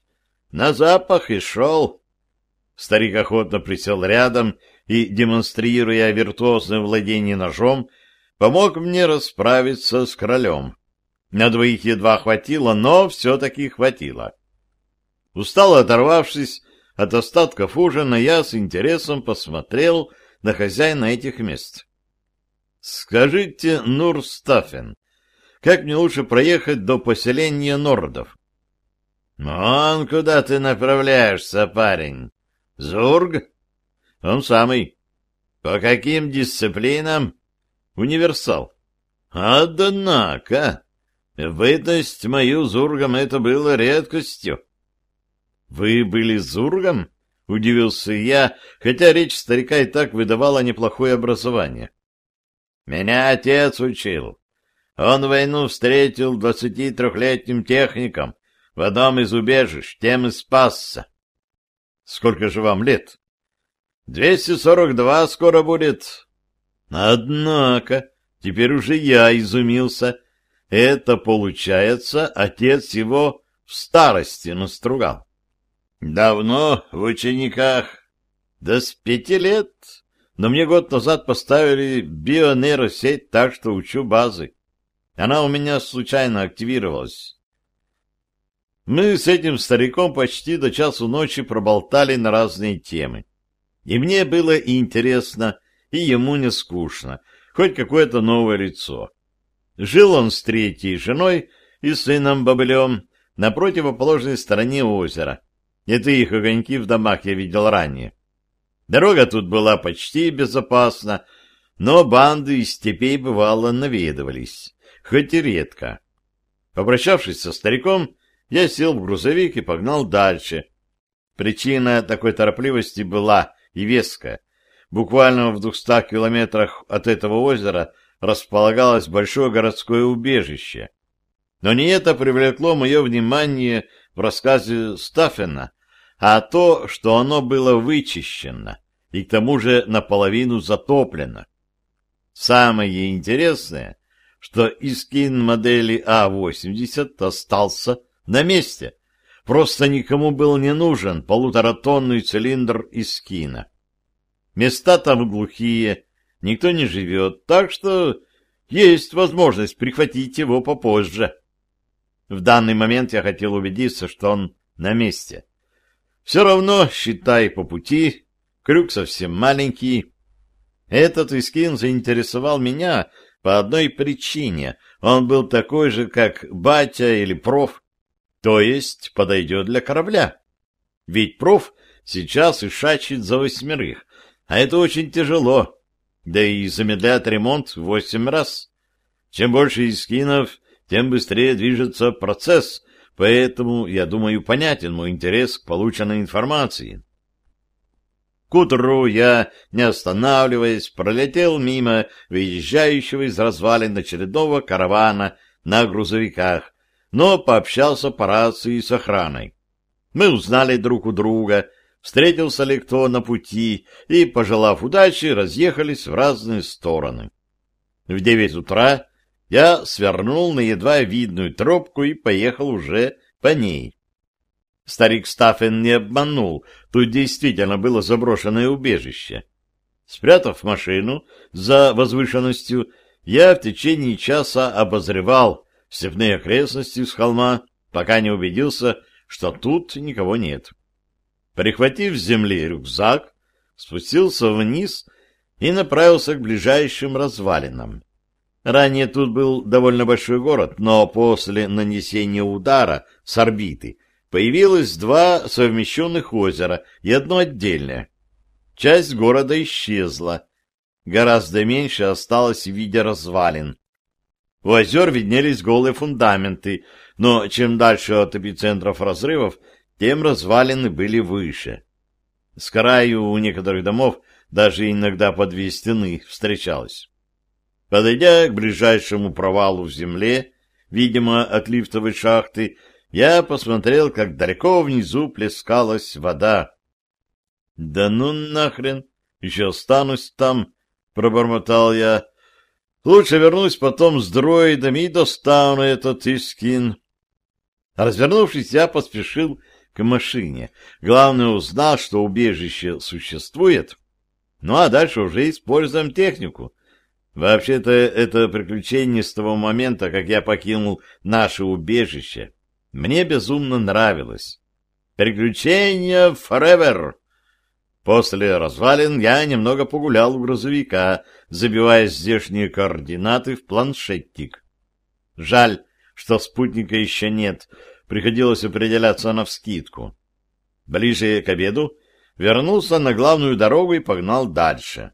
На запах и шел. Старик охотно присел рядом и, демонстрируя виртуозное владение ножом, помог мне расправиться с королем. На двоих едва хватило, но все-таки хватило. Устало оторвавшись от остатков ужина, я с интересом посмотрел на хозяина этих мест. — Скажите, Нурстафен, как мне лучше проехать до поселения нордов? — Вон куда ты направляешься, парень. — Зург? — Он самый. — По каким дисциплинам? — Универсал. — Однако, в бытность мою Зургом это было редкостью. — Вы были Зургом? — удивился я, хотя речь старика и так выдавала неплохое образование. — Меня отец учил. Он войну встретил двадцатитрехлетним техником в одном из убежищ, тем и спасся. — Сколько же вам лет? — Двести сорок два скоро будет. — Однако, теперь уже я изумился. Это, получается, отец его в старости настругал. — Давно в учениках. — Да с пяти лет. Но мне год назад поставили бионейросеть, так что учу базы. Она у меня случайно активировалась. Мы с этим стариком почти до часу ночи проболтали на разные темы. И мне было и интересно, и ему не скучно, хоть какое-то новое лицо. Жил он с третьей женой и сыном Бобылем на противоположной стороне озера. Это их огоньки в домах я видел ранее. Дорога тут была почти безопасна, но банды из степей бывало наведывались, хоть и редко. Попрощавшись со стариком, я сел в грузовик и погнал дальше. Причина такой торопливости была и веская. Буквально в двухстах километрах от этого озера располагалось большое городское убежище. Но не это привлекло мое внимание в рассказе Стаффена, а то, что оно было вычищено и к тому же наполовину затоплено. Самое интересное, что Искин модели А восемьдесят остался на месте. Просто никому был не нужен полуторатонный цилиндр Искина. Места там глухие, никто не живет, так что есть возможность прихватить его попозже. В данный момент я хотел убедиться, что он на месте. Все равно, считай, по пути, крюк совсем маленький. Этот Искин заинтересовал меня по одной причине. Он был такой же, как батя или проф, то есть подойдет для корабля. Ведь проф сейчас и шачит за восьмерых, а это очень тяжело, да и замедляет ремонт в восемь раз. Чем больше Искинов, тем быстрее движется процесс, поэтому, я думаю, понятен мой интерес к полученной информации. К утру я, не останавливаясь, пролетел мимо выезжающего из развалин очередного каравана на грузовиках, но пообщался по рации с охраной. Мы узнали друг у друга, встретился ли кто на пути, и, пожелав удачи, разъехались в разные стороны. В девять утра я свернул на едва видную тропку и поехал уже по ней. Старик Стаффен не обманул, тут действительно было заброшенное убежище. Спрятав машину за возвышенностью, я в течение часа обозревал степные окрестности с холма, пока не убедился, что тут никого нет. Прихватив с земли рюкзак, спустился вниз и направился к ближайшим развалинам. Ранее тут был довольно большой город, но после нанесения удара с орбиты появилось два совмещенных озера и одно отдельное. Часть города исчезла. Гораздо меньше осталось в виде развалин. У озер виднелись голые фундаменты, но чем дальше от эпицентров разрывов, тем развалины были выше. С краю у некоторых домов даже иногда по две стены встречалось. Подойдя к ближайшему провалу в земле, видимо, от лифтовой шахты, я посмотрел, как далеко внизу плескалась вода. — Да ну нахрен, еще останусь там, — пробормотал я. — Лучше вернусь потом с дроидами и достану этот Искин. Развернувшись, я поспешил к машине. Главное, узнал, что убежище существует. Ну, а дальше уже используем технику. Вообще-то, это приключение с того момента, как я покинул наше убежище, мне безумно нравилось. Приключения forever! После развалин я немного погулял у грузовика, забивая здешние координаты в планшетик. Жаль, что спутника еще нет, приходилось определяться навскидку. Ближе к обеду вернулся на главную дорогу и погнал дальше.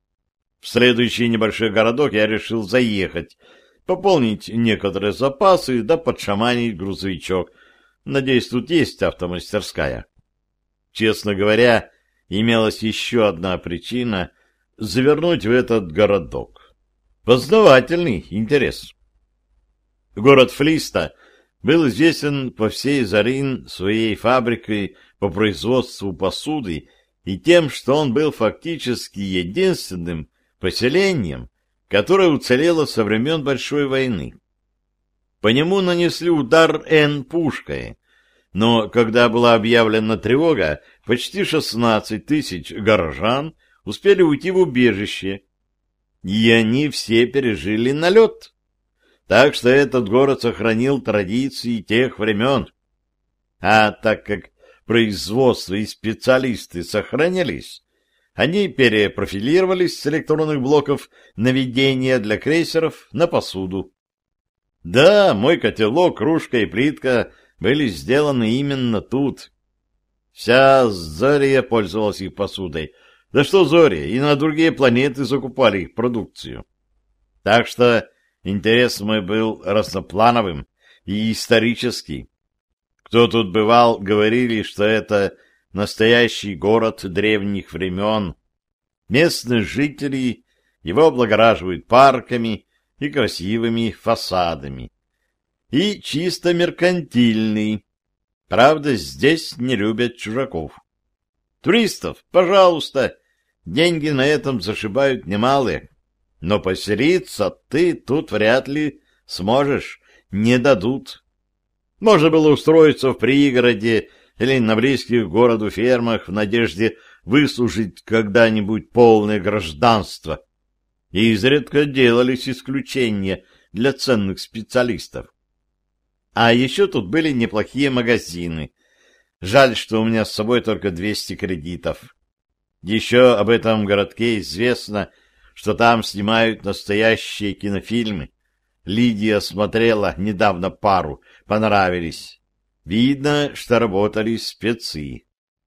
В следующий небольшой городок я решил заехать, пополнить некоторые запасы да подшаманить грузовичок. Надеюсь, тут есть автомастерская. Честно говоря, имелась еще одна причина завернуть в этот городок. Познавательный интерес. Город Флиста был известен по всей Зарин своей фабрикой по производству посуды и тем, что он был фактически единственным поселением, которое уцелело со времен Большой войны. По нему нанесли удар Н пушкой, но когда была объявлена тревога, почти шестнадцать тысяч горожан успели уйти в убежище, и они все пережили налет. Так что этот город сохранил традиции тех времен. А так как производство и специалисты сохранились, они перепрофилировались с электронных блоков наведения для крейсеров на посуду. Да, мой котелок, кружка и плитка были сделаны именно тут. Вся Зория пользовалась их посудой. Да что Зория, и на другие планеты закупали их продукцию. Так что интерес мой был разноплановым и исторический. Кто тут бывал, говорили, что это настоящий город древних времен. Местные жители его облагораживают парками и красивыми фасадами. И чисто меркантильный. Правда, здесь не любят чужаков. Туристов, пожалуйста, деньги на этом зашибают немалые. Но поселиться ты тут вряд ли сможешь, не дадут. Можно было устроиться в пригороде или на близких к городу фермах в надежде выслужить когда-нибудь полное гражданство. И изредка делались исключения для ценных специалистов. А еще тут были неплохие магазины. Жаль, что у меня с собой только двести кредитов. Еще об этом городке известно, что там снимают настоящие кинофильмы. Лидия смотрела недавно пару, понравились. Видно, что работали спецы.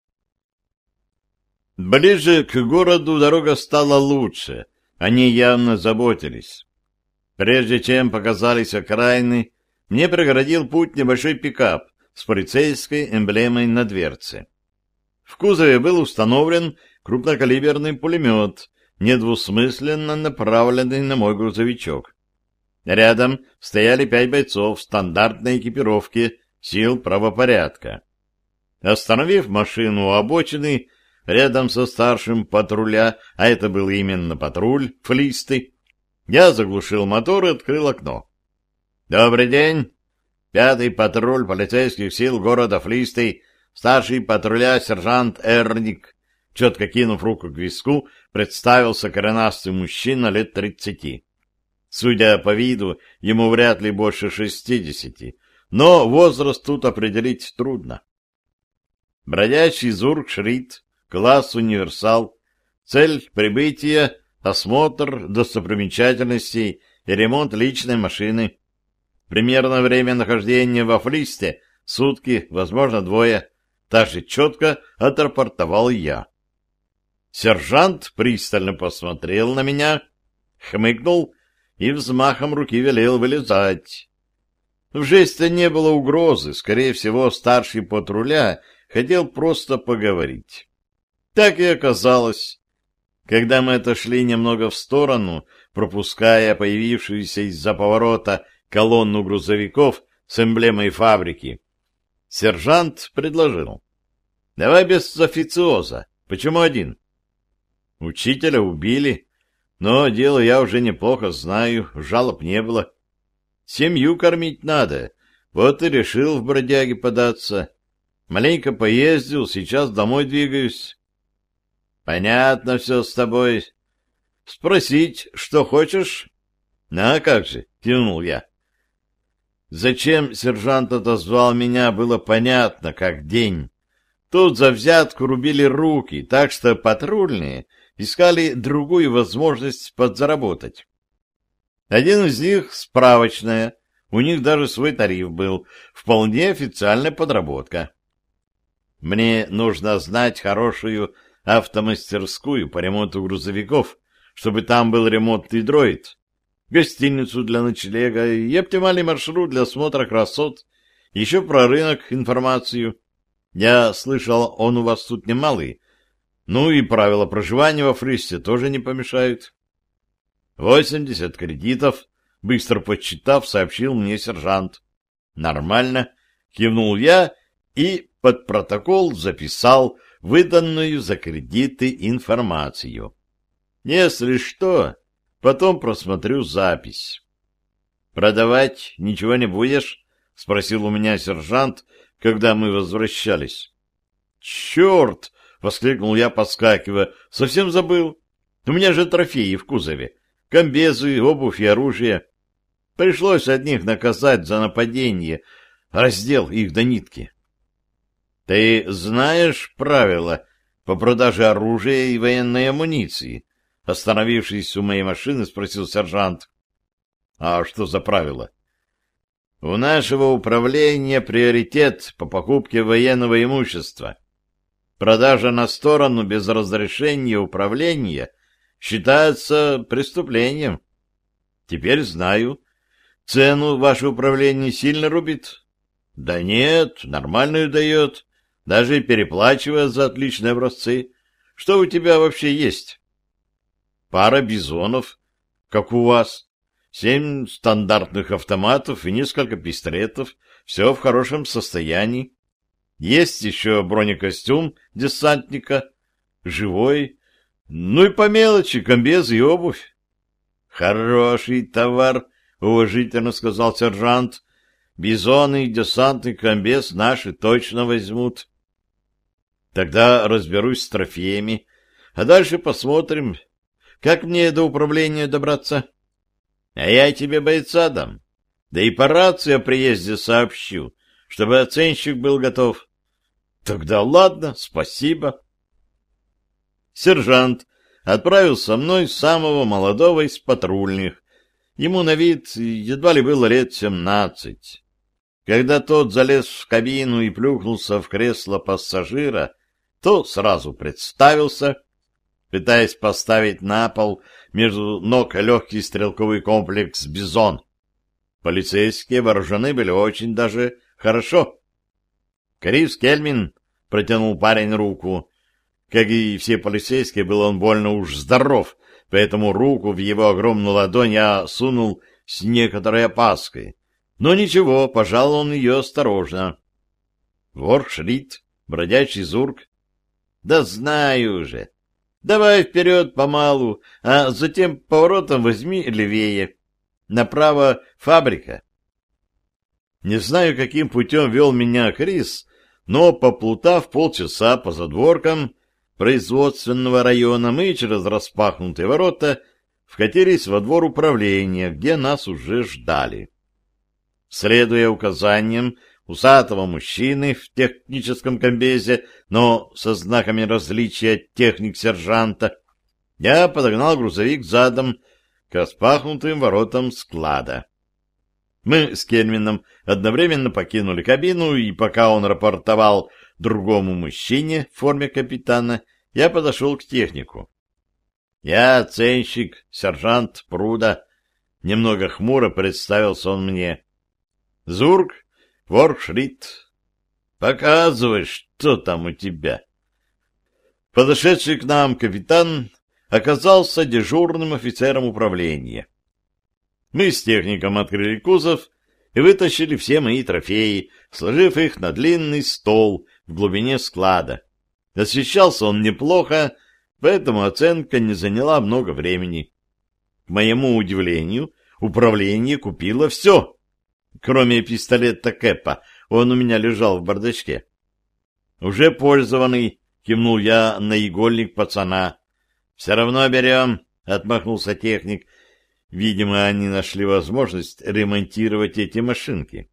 Ближе к городу дорога стала лучше, они явно заботились. Прежде чем показались окраины, мне преградил путь небольшой пикап с полицейской эмблемой на дверце. В кузове был установлен крупнокалиберный пулемет, недвусмысленно направленный на мой грузовичок. Рядом стояли пять бойцов в стандартной экипировке сил правопорядка. Остановив машину у обочины, рядом со старшим патруля, а это был именно патруль Флисты, я заглушил мотор и открыл окно. «Добрый день! Пятый патруль полицейских сил города Флисты, старший патруля сержант Эрник», четко кинув руку к виску, представился коренастый мужчина лет тридцати. Судя по виду, ему вряд ли больше шестидесяти, но возраст тут определить трудно. Бродячий Зург-Шрит, класс универсал, цель прибытия, осмотр достопримечательностей и ремонт личной машины. Примерно время нахождения во Флисте — сутки, возможно, двое. Так же четко отрапортовал я. Сержант пристально посмотрел на меня, хмыкнул и взмахом руки велел вылезать. В жесте не было угрозы, скорее всего, старший патруля хотел просто поговорить. Так и оказалось. Когда мы отошли немного в сторону, пропуская появившуюся из-за поворота колонну грузовиков с эмблемой фабрики, сержант предложил: «Давай без официоза. Почему один?» «Учителя убили, но дело я уже неплохо знаю, жалоб не было. Семью кормить надо, вот и решил в бродяги податься. Маленько поездил, сейчас домой двигаюсь. Понятно все с тобой. Спросить, что хочешь? А как же, кивнул я. Зачем сержант отозвал меня, было понятно, как день. Тут за взятку рубили руки, так что патрульные искали другую возможность подзаработать. Один из них — справочная, у них даже свой тариф был, вполне официальная подработка. Мне нужно знать хорошую автомастерскую по ремонту грузовиков, чтобы там был ремонтный дроид, гостиницу для ночлега и оптимальный маршрут для осмотра красот, еще про рынок информацию. Я слышал, он у вас тут немалый. Ну и правила проживания во Фристе тоже не помешают. Восемьдесят кредитов, быстро подсчитав, сообщил мне сержант. Нормально, кивнул я и под протокол записал выданную за кредиты информацию. Если что, потом просмотрю запись. «Продавать ничего не будешь?» — спросил у меня сержант, когда мы возвращались. «Черт!» — воскликнул я, подскакивая. «Совсем забыл. У меня же трофеи в кузове. Комбезы, обувь и оружие. Пришлось одних наказать за нападение, раздел их до нитки». «Ты знаешь правила по продаже оружия и военной амуниции?» Остановившись у моей машины, спросил сержант. «А что за правила?» «У нашего управления приоритет по покупке военного имущества. Продажа на сторону без разрешения управления считается преступлением. Теперь знаю. Цену ваше управление сильно рубит?» «Да нет, нормальную дает, даже переплачивая за отличные образцы. Что у тебя вообще есть?» «Пара бизонов, как у вас, семь стандартных автоматов и несколько пистолетов, все в хорошем состоянии. Есть еще бронекостюм десантника, живой, ну и по мелочи комбез и обувь». «Хороший товар», — уважительно сказал сержант. «Бизоны и десантный комбез наши точно возьмут». «Тогда разберусь с трофеями, а дальше посмотрим, как мне до управления добраться. А я тебе бойца дам, да и по рации о приезде сообщу, чтобы оценщик был готов». «Тогда ладно, спасибо». Сержант отправил со мной самого молодого из патрульных. Ему на вид едва ли было лет семнадцать. Когда тот залез в кабину и плюхнулся в кресло пассажира, то сразу представился, пытаясь поставить на пол между ног легкий стрелковый комплекс «Бизон». Полицейские вооружены были очень даже хорошо. «Крис Кельмин», — протянул парень руку. Как и все полицейские, был он больно уж здоров, поэтому руку в его огромную ладонь я сунул с некоторой опаской. Но ничего, пожал он ее осторожно. «Воркшрит, бродячий зург». «Да знаю уже. Давай вперед помалу, а затем поворотом возьми левее. Направо фабрика». Не знаю, каким путем вел меня Крис, но, поплутав полчаса по задворкам производственного района, мы через распахнутые ворота вкатились во двор управления, где нас уже ждали. Следуя указаниям усатого мужчины в техническом комбезе, но со знаками различия техник-сержанта, я подогнал грузовик задом к распахнутым воротам склада. Мы с Кельвином одновременно покинули кабину, и пока он рапортовал другому мужчине в форме капитана, я подошел к технику. «Я оценщик, сержант Пруда», — немного хмуро представился он мне. «Зург, Воркшрит, показывай, что там у тебя». Подошедший к нам капитан оказался дежурным офицером управления. Мы с техником открыли кузов и вытащили все мои трофеи, сложив их на длинный стол в глубине склада. Освещался он неплохо, поэтому оценка не заняла много времени. К моему удивлению, управление купило все, кроме пистолета Кэпа, он у меня лежал в бардачке. Уже пользованный, кивнул я на игольник пацана. Все равно берем, отмахнулся техник. Видимо, они нашли возможность ремонтировать эти машинки.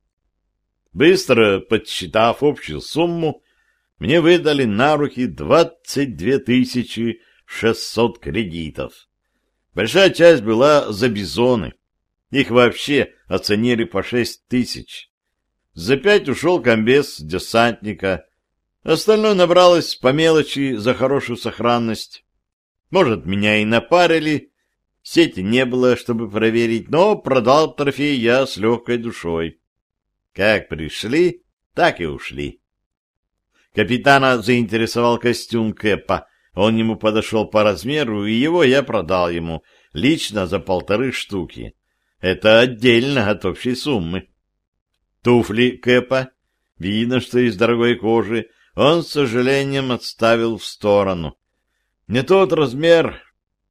Быстро подсчитав общую сумму, мне выдали на руки двадцать две тысячи шестьсот кредитов. Большая часть была за бизоны. Их вообще оценили по шесть тысяч. За пять ушел комбез десантника. Остальное набралось по мелочи за хорошую сохранность. Может, меня и напарили. Сети не было, чтобы проверить, но продал трофей я с легкой душой. Как пришли, так и ушли. Капитана заинтересовал костюм Кэпа. Он ему подошел по размеру, и его я продал ему лично за полторы штуки. Это отдельно от общей суммы. Туфли Кэпа, видно, что из дорогой кожи, он, с сожалением, отставил в сторону. Не тот размер.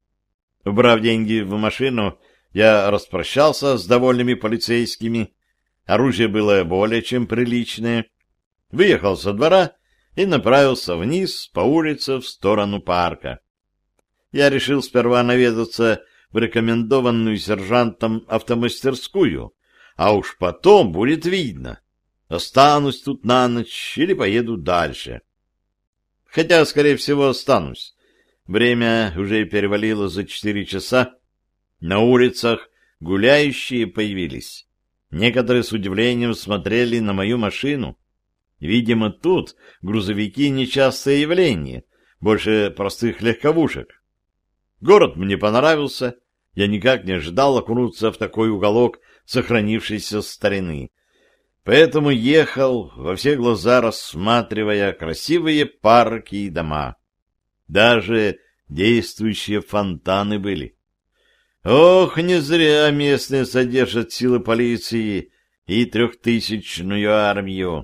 Убрав деньги в машину, я распрощался с довольными полицейскими. Оружие было более чем приличное. Выехал со двора и направился вниз по улице в сторону парка. Я решил сперва наведаться в рекомендованную сержантом автомастерскую, а уж потом будет видно, останусь тут на ночь или поеду дальше. Хотя, скорее всего, останусь. Время уже перевалило за четыре часа. На улицах гуляющие появились. Некоторые с удивлением смотрели на мою машину. Видимо, тут грузовики — нечастое явление, больше простых легковушек. Город мне понравился. Я никак не ожидал окунуться в такой уголок сохранившейся старины. Поэтому ехал, во все глаза рассматривая красивые парки и дома. Даже действующие фонтаны были. Ох, не зря местные содержат силы полиции и трехтысячную армию.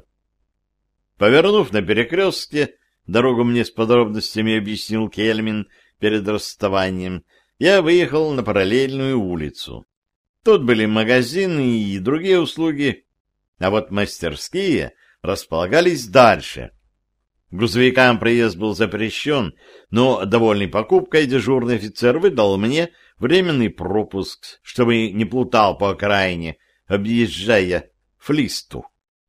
Повернув на перекрестке, дорогу мне с подробностями объяснил Кельмин перед расставанием, я выехал на параллельную улицу. Тут были магазины и другие услуги, а вот мастерские располагались дальше. Грузовикам проезд был запрещен, но, довольный покупкой, дежурный офицер выдал мне временный пропуск, чтобы не плутал по окраине, объезжая Флисту.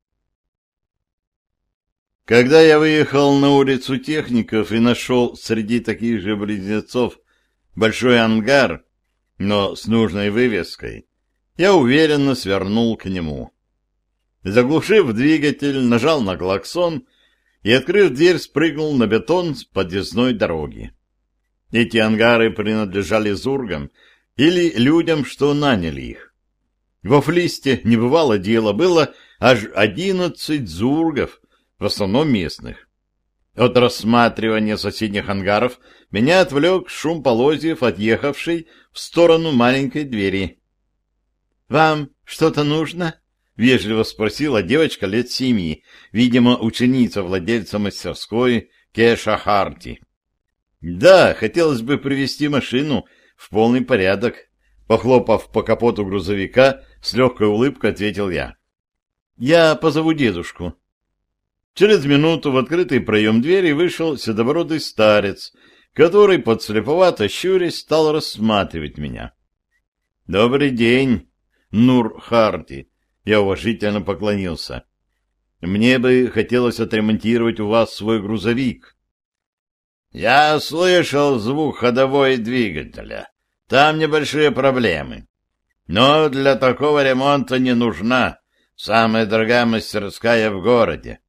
Когда я выехал на улицу техников и нашел среди таких же близнецов большой ангар, но с нужной вывеской, я уверенно свернул к нему. Заглушив двигатель, нажал на клаксон и, открыв дверь, спрыгнул на бетон с подъездной дороги. Эти ангары принадлежали зургам или людям, что наняли их. Во Флисте не бывало дела, было аж одиннадцать зургов, в основном местных. От рассматривания соседних ангаров меня отвлек шум полозьев, отъехавшей в сторону маленькой двери. — Вам что-то нужно? — вежливо спросила девочка лет семи, видимо, ученица владельца мастерской Кеша Харти. — Да, хотелось бы привести машину в полный порядок. Похлопав по капоту грузовика, с легкой улыбкой ответил я. — Я позову дедушку. Через минуту в открытый проем двери вышел седобородый старец, который, подслеповато щурясь, стал рассматривать меня. — Добрый день, Нур Харти. Я уважительно поклонился. — Мне бы хотелось отремонтировать у вас свой грузовик. — Я слышал звук ходовой двигателя. Там небольшие проблемы. Но для такого ремонта не нужна самая дорогая мастерская в городе.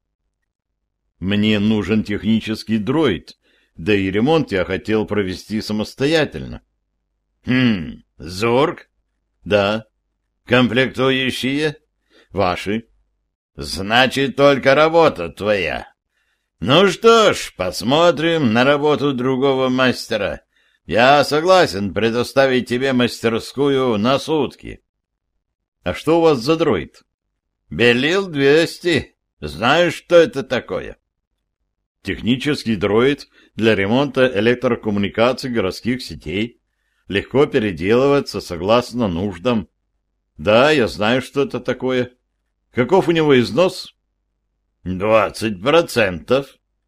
Мне нужен технический дроид, да и ремонт я хотел провести самостоятельно. Хм, Зорг? Да. Комплектующие? Ваши. Значит, только работа твоя. Ну что ж, посмотрим на работу другого мастера. Я согласен предоставить тебе мастерскую на сутки. А что у вас за дроид? Белил двести. Знаешь, что это такое? Технический дроид для ремонта электрокоммуникаций городских сетей. Легко переделывается согласно нуждам. Да, я знаю, что это такое. Каков у него износ? Двадцать процентов.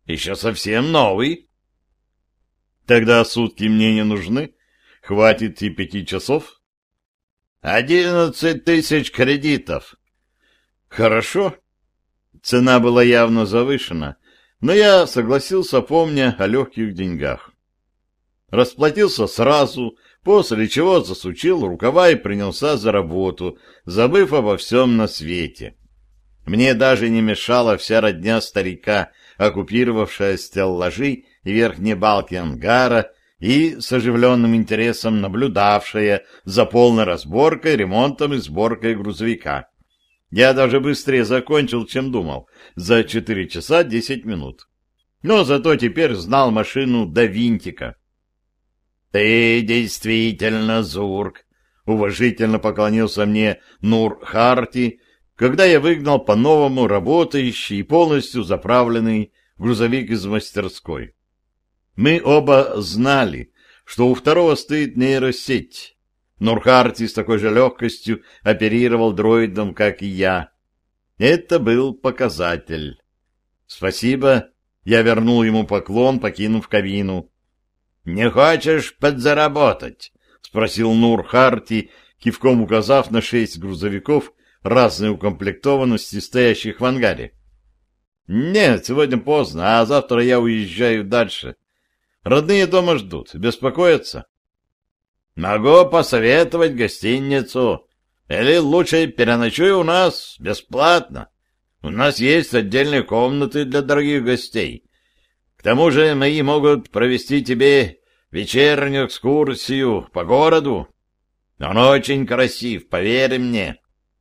Еще совсем новый. Тогда сутки мне не нужны. Хватит и пяти часов. Одиннадцать тысяч кредитов. Хорошо. Цена была явно завышена, но я согласился, помня о легких деньгах. Расплатился сразу, после чего засучил рукава и принялся за работу, забыв обо всем на свете. Мне даже не мешала вся родня старика, оккупировавшая стеллажи и верхние балки ангара и с оживленным интересом наблюдавшая за полной разборкой, ремонтом и сборкой грузовика. Я даже быстрее закончил, чем думал, за четыре часа десять минут. Но зато теперь знал машину до винтика. — Ты действительно зурк! — уважительно поклонился мне Нур Харти, когда я выгнал по-новому работающий и полностью заправленный грузовик из мастерской. Мы оба знали, что у второго стоит нейросеть. Нурхарти с такой же легкостью оперировал дроидом, как и я. Это был показатель. Спасибо. Я вернул ему поклон, покинув кабину. — Не хочешь подзаработать? — спросил Нурхарти, кивком указав на шесть грузовиков разной укомплектованности, стоящих в ангаре. — Нет, сегодня поздно, а завтра я уезжаю дальше. Родные дома ждут, беспокоятся. — Могу посоветовать гостиницу. Или лучше переночуй у нас бесплатно. У нас есть отдельные комнаты для дорогих гостей. К тому же мои могут провести тебе вечернюю экскурсию по городу. Он очень красив, поверь мне.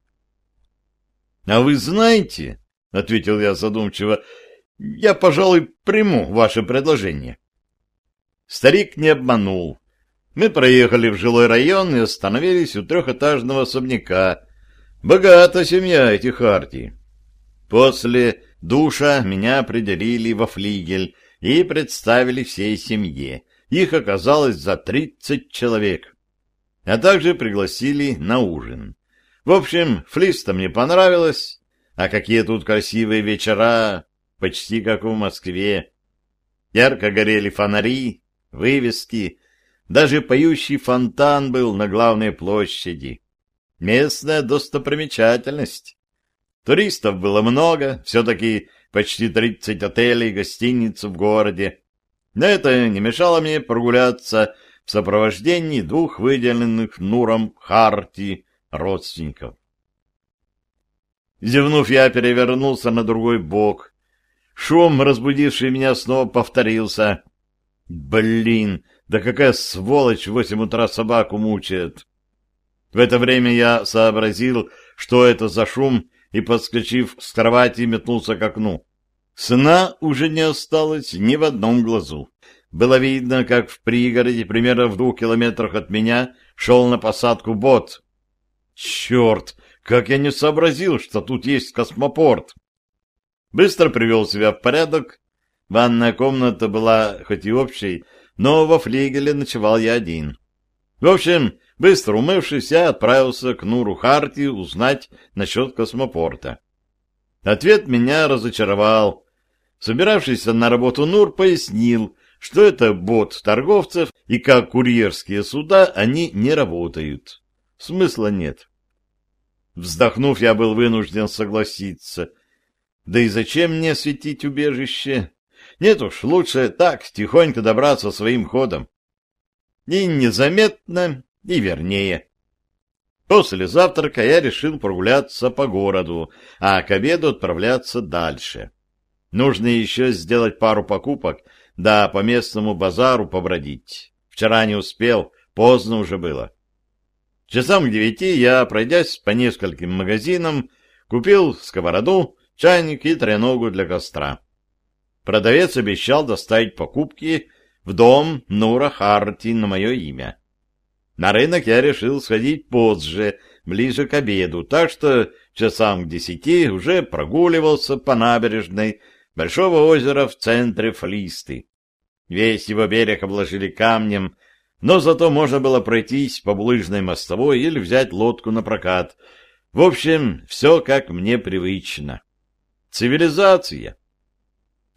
— А вы знаете, — ответил я задумчиво, — я, пожалуй, приму ваше предложение. Старик не обманул. Мы проехали в жилой район и остановились у трехэтажного особняка. Богата семья этих Харти. После душа меня определили во флигель и представили всей семье. Их оказалось за тридцать человек. А также пригласили на ужин. В общем, флиста мне понравилось, а какие тут красивые вечера, почти как в Москве. Ярко горели фонари, вывески, даже поющий фонтан был на главной площади. Местная достопримечательность. Туристов было много, все-таки почти тридцать отелей и гостиниц в городе. Но это не мешало мне прогуляться в сопровождении двух выделенных Нуром Харти родственников. Зевнув, я перевернулся на другой бок. Шум, разбудивший меня, снова повторился. Блин, да какая сволочь в восемь утра собаку мучает. В это время я сообразил, что это за шум, и, подскочив с кровати, метнулся к окну. Сна уже не осталось ни в одном глазу. Было видно, как в пригороде, примерно в двух километрах от меня, шел на посадку бот. Черт, как я не сообразил, что тут есть космопорт. Быстро привел себя в порядок. Ванная комната была хоть и общей, но во флигеле ночевал я один. В общем, быстро умывшись, я отправился к Нуру Харти узнать насчет космопорта. Ответ меня разочаровал. Собиравшийся на работу Нур пояснил, что это бот торговцев, и как курьерские суда они не работают. Смысла нет. Вздохнув, я был вынужден согласиться. Да и зачем мне светить убежище? Нет уж, лучше так, тихонько добраться своим ходом. И незаметно, и вернее. После завтрака я решил прогуляться по городу, а к обеду отправляться дальше. Нужно еще сделать пару покупок, да по местному базару побродить. Вчера не успел, поздно уже было. Часам к девяти я, пройдясь по нескольким магазинам, купил сковороду, чайник и треногу для костра. Продавец обещал доставить покупки в дом Нура Харти на мое имя. На рынок я решил сходить позже, ближе к обеду, так что часам к десяти уже прогуливался по набережной большого озера в центре Флисты. Весь его берег обложили камнем, но зато можно было пройтись по булыжной мостовой или взять лодку на прокат. В общем, все как мне привычно. Цивилизация.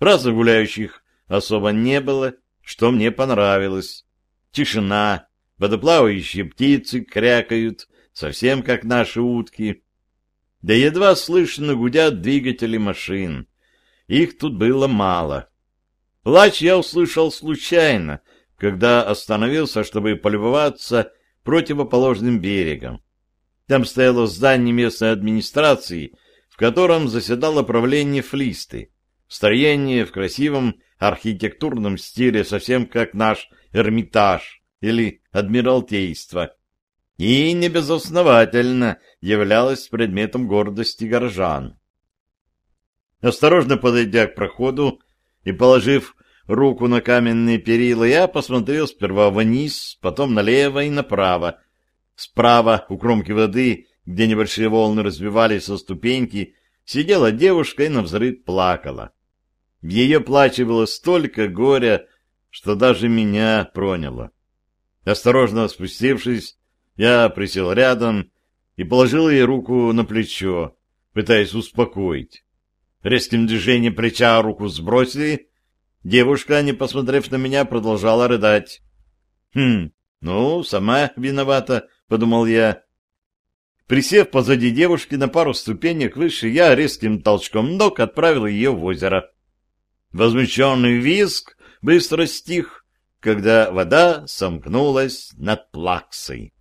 Праздно гуляющих особо не было, что мне понравилось. Тишина, водоплавающие птицы крякают, совсем как наши утки. Да едва слышно гудят двигатели машин. Их тут было мало. Плач я услышал случайно, когда остановился, чтобы полюбоваться противоположным берегом. Там стояло здание местной администрации, в котором заседало правление Флисты. Строение в красивом архитектурном стиле, совсем как наш Эрмитаж или Адмиралтейство. И небезосновательно являлось предметом гордости горожан. Осторожно подойдя к проходу и положив руку на каменные перила, я посмотрел сперва вниз, потом налево и направо. Справа, у кромки воды, где небольшие волны разбивались со ступеньки, сидела девушка и навзрыд плакала. В ее плаче было столько горя, что даже меня проняло. Осторожно спустившись, я присел рядом и положил ей руку на плечо, пытаясь успокоить. Резким движением плеча руку сбросили. Девушка, не посмотрев на меня, продолжала рыдать. «Хм, ну, сама виновата», — подумал я. Присев позади девушки на пару ступенек выше, я резким толчком ног отправил ее в озеро. Возмущенный визг быстро стих, когда вода сомкнулась над плаксой.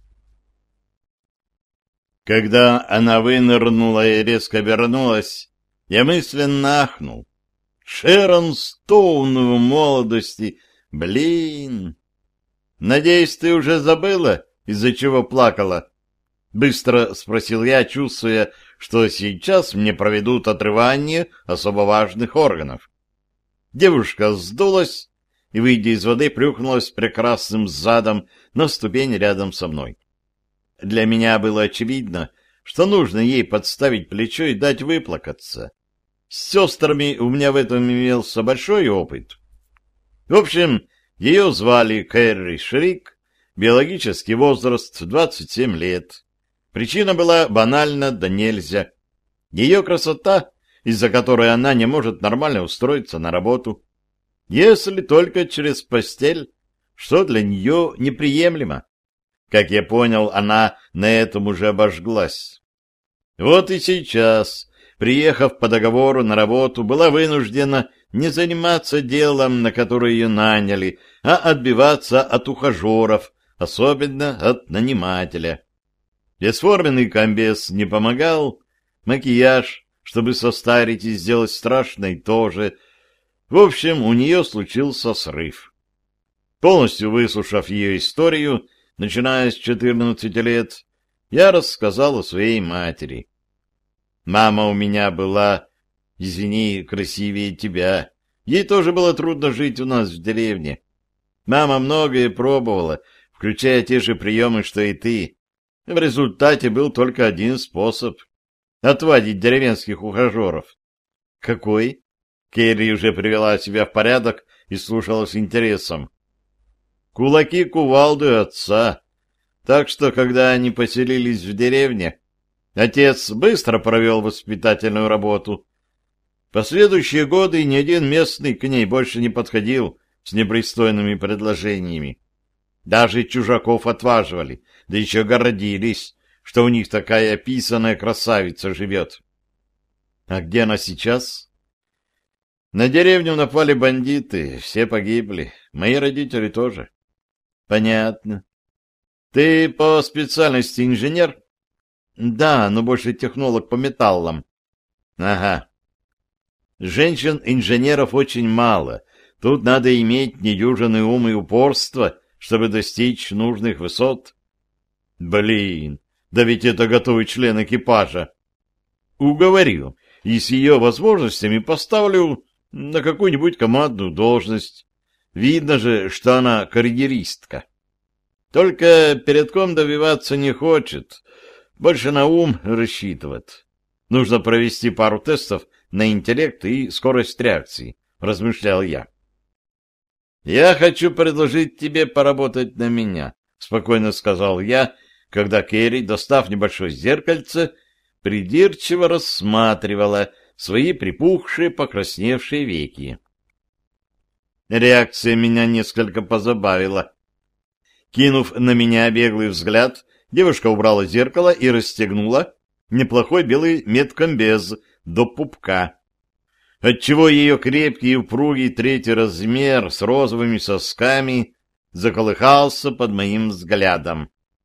Когда она вынырнула и резко вернулась, я мысленно ахнул. Шерон Стоун в молодости, блин! Надеюсь, ты уже забыла, из-за чего плакала? Быстро спросил я, чувствуя, что сейчас мне проведут отрывание особо важных органов. Девушка сдулась и, выйдя из воды, плюхнулась прекрасным задом на ступень рядом со мной. Для меня было очевидно, что нужно ей подставить плечо и дать выплакаться. С сестрами у меня в этом имелся большой опыт. В общем, ее звали Кэрри Шрик, биологический возраст двадцать семь лет. Причина была банальна да нельзя. Ее красота, из-за которой она не может нормально устроиться на работу. Если только через постель, что для нее неприемлемо. Как я понял, она на этом уже обожглась. Вот и сейчас, приехав по договору на работу, была вынуждена не заниматься делом, на которое ее наняли, а отбиваться от ухажеров, особенно от нанимателя. Бесформенный комбез не помогал, макияж, чтобы состарить и сделать страшной, тоже. В общем, у нее случился срыв. Полностью выслушав ее историю, начиная с четырнадцати лет, я рассказал о своей матери. Мама у меня была, извини, красивее тебя. Ей тоже было трудно жить у нас в деревне. Мама многое пробовала, включая те же приемы, что и ты. В результате был только один способ — отвадить деревенских ухажеров. Какой? Керри уже привела себя в порядок и слушала с интересом. Кулаки кувалды отца. Так что, когда они поселились в деревне, отец быстро провел воспитательную работу. Последующие годы ни один местный к ней больше не подходил с непристойными предложениями. Даже чужаков отваживали, да еще гордились, что у них такая описанная красавица живет. А где она сейчас? На деревню напали бандиты, все погибли, мои родители тоже. Понятно. Ты по специальности инженер? Да, но больше технолог по металлам. Ага. Женщин-инженеров очень мало. Тут надо иметь недюжинный ум и упорство, чтобы достичь нужных высот. Блин, да ведь это готовый член экипажа. Уговорю, и с ее возможностями поставлю на какую-нибудь командную должность. Видно же, что она карьеристка. Только перед ком добиваться не хочет, больше на ум рассчитывает. Нужно провести пару тестов на интеллект и скорость реакции, размышлял я. «Я хочу предложить тебе поработать на меня», — спокойно сказал я, когда Керри, достав небольшое зеркальце, придирчиво рассматривала свои припухшие, покрасневшие веки. Реакция меня несколько позабавила. Кинув на меня беглый взгляд, девушка убрала зеркало и расстегнула неплохой белый медкомбез до пупка, отчего ее крепкий и упругий третий размер с розовыми сосками заколыхался под моим взглядом.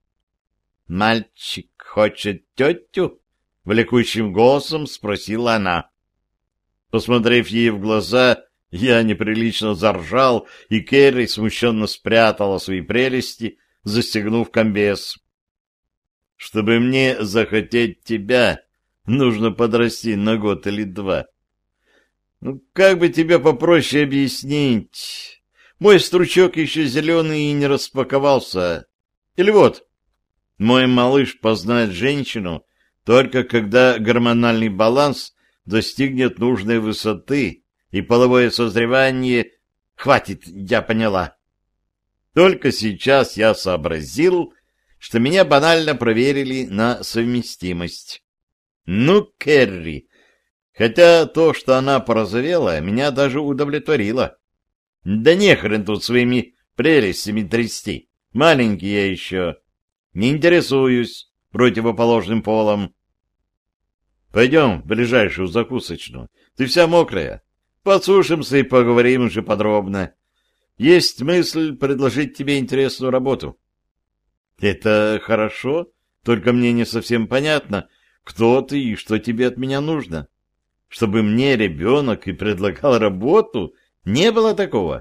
«Мальчик хочет тетю?» — влекущим голосом спросила она. Посмотрев ей в глаза, я неприлично заржал, и Керри смущенно спрятала свои прелести, застегнув комбез. «Чтобы мне захотеть тебя, нужно подрасти на год или два. Ну, как бы тебе попроще объяснить? Мой стручок еще зеленый и не распаковался. Или вот, мой малыш познает женщину только когда гормональный баланс достигнет нужной высоты, и половое созревание... Хватит, я поняла. Только сейчас я сообразил, что меня банально проверили на совместимость. Ну, Керри, хотя то, что она порозовела, меня даже удовлетворило. Да нехрен тут своими прелестями трясти. Маленький я еще. Не интересуюсь противоположным полом. Пойдем в ближайшую закусочную. Ты вся мокрая. Подсушимся и поговорим уже подробно. Есть мысль предложить тебе интересную работу. Это хорошо, только мне не совсем понятно, кто ты и что тебе от меня нужно. Чтобы мне ребенок и предлагал работу, не было такого.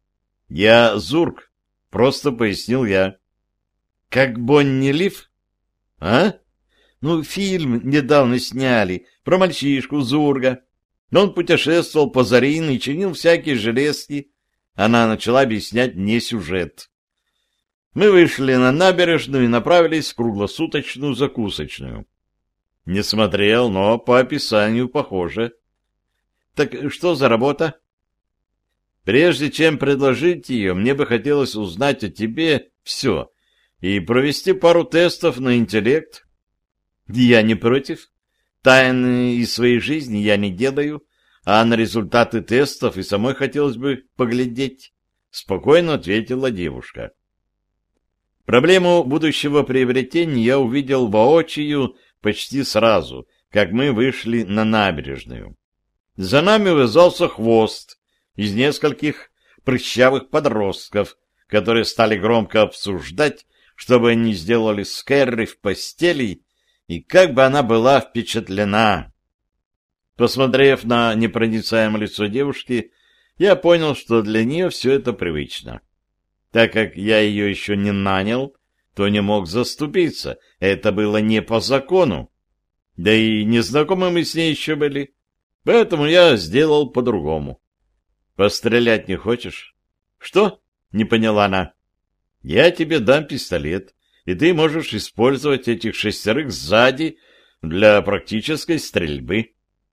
Я Зург, просто пояснил я. Как Бонни Лив? А? Ну, фильм недавно сняли про мальчишку Зурга. Он путешествовал по Зарин и чинил всякие железки. Она начала объяснять мне сюжет. Мы вышли на набережную и направились в круглосуточную закусочную. Не смотрел, но по описанию похоже. Так что за работа? Прежде чем предложить ее, мне бы хотелось узнать о тебе все и провести пару тестов на интеллект. Я не против. Тайны из своей жизни я не делаю, а на результаты тестов и самой хотелось бы поглядеть, — спокойно ответила девушка. Проблему будущего приобретения я увидел воочию почти сразу, как мы вышли на набережную. За нами вязался хвост из нескольких прыщавых подростков, которые стали громко обсуждать, что бы они сделали с Керри в постели, и как бы она была впечатлена. Посмотрев на непроницаемое лицо девушки, я понял, что для нее все это привычно. Так как я ее еще не нанял, то не мог заступиться, это было не по закону. Да и незнакомы мы с ней еще были, поэтому я сделал по-другому. «Пострелять не хочешь?» «Что?» — не поняла она. «Я тебе дам пистолет, и ты можешь использовать этих шестерых сзади для практической стрельбы».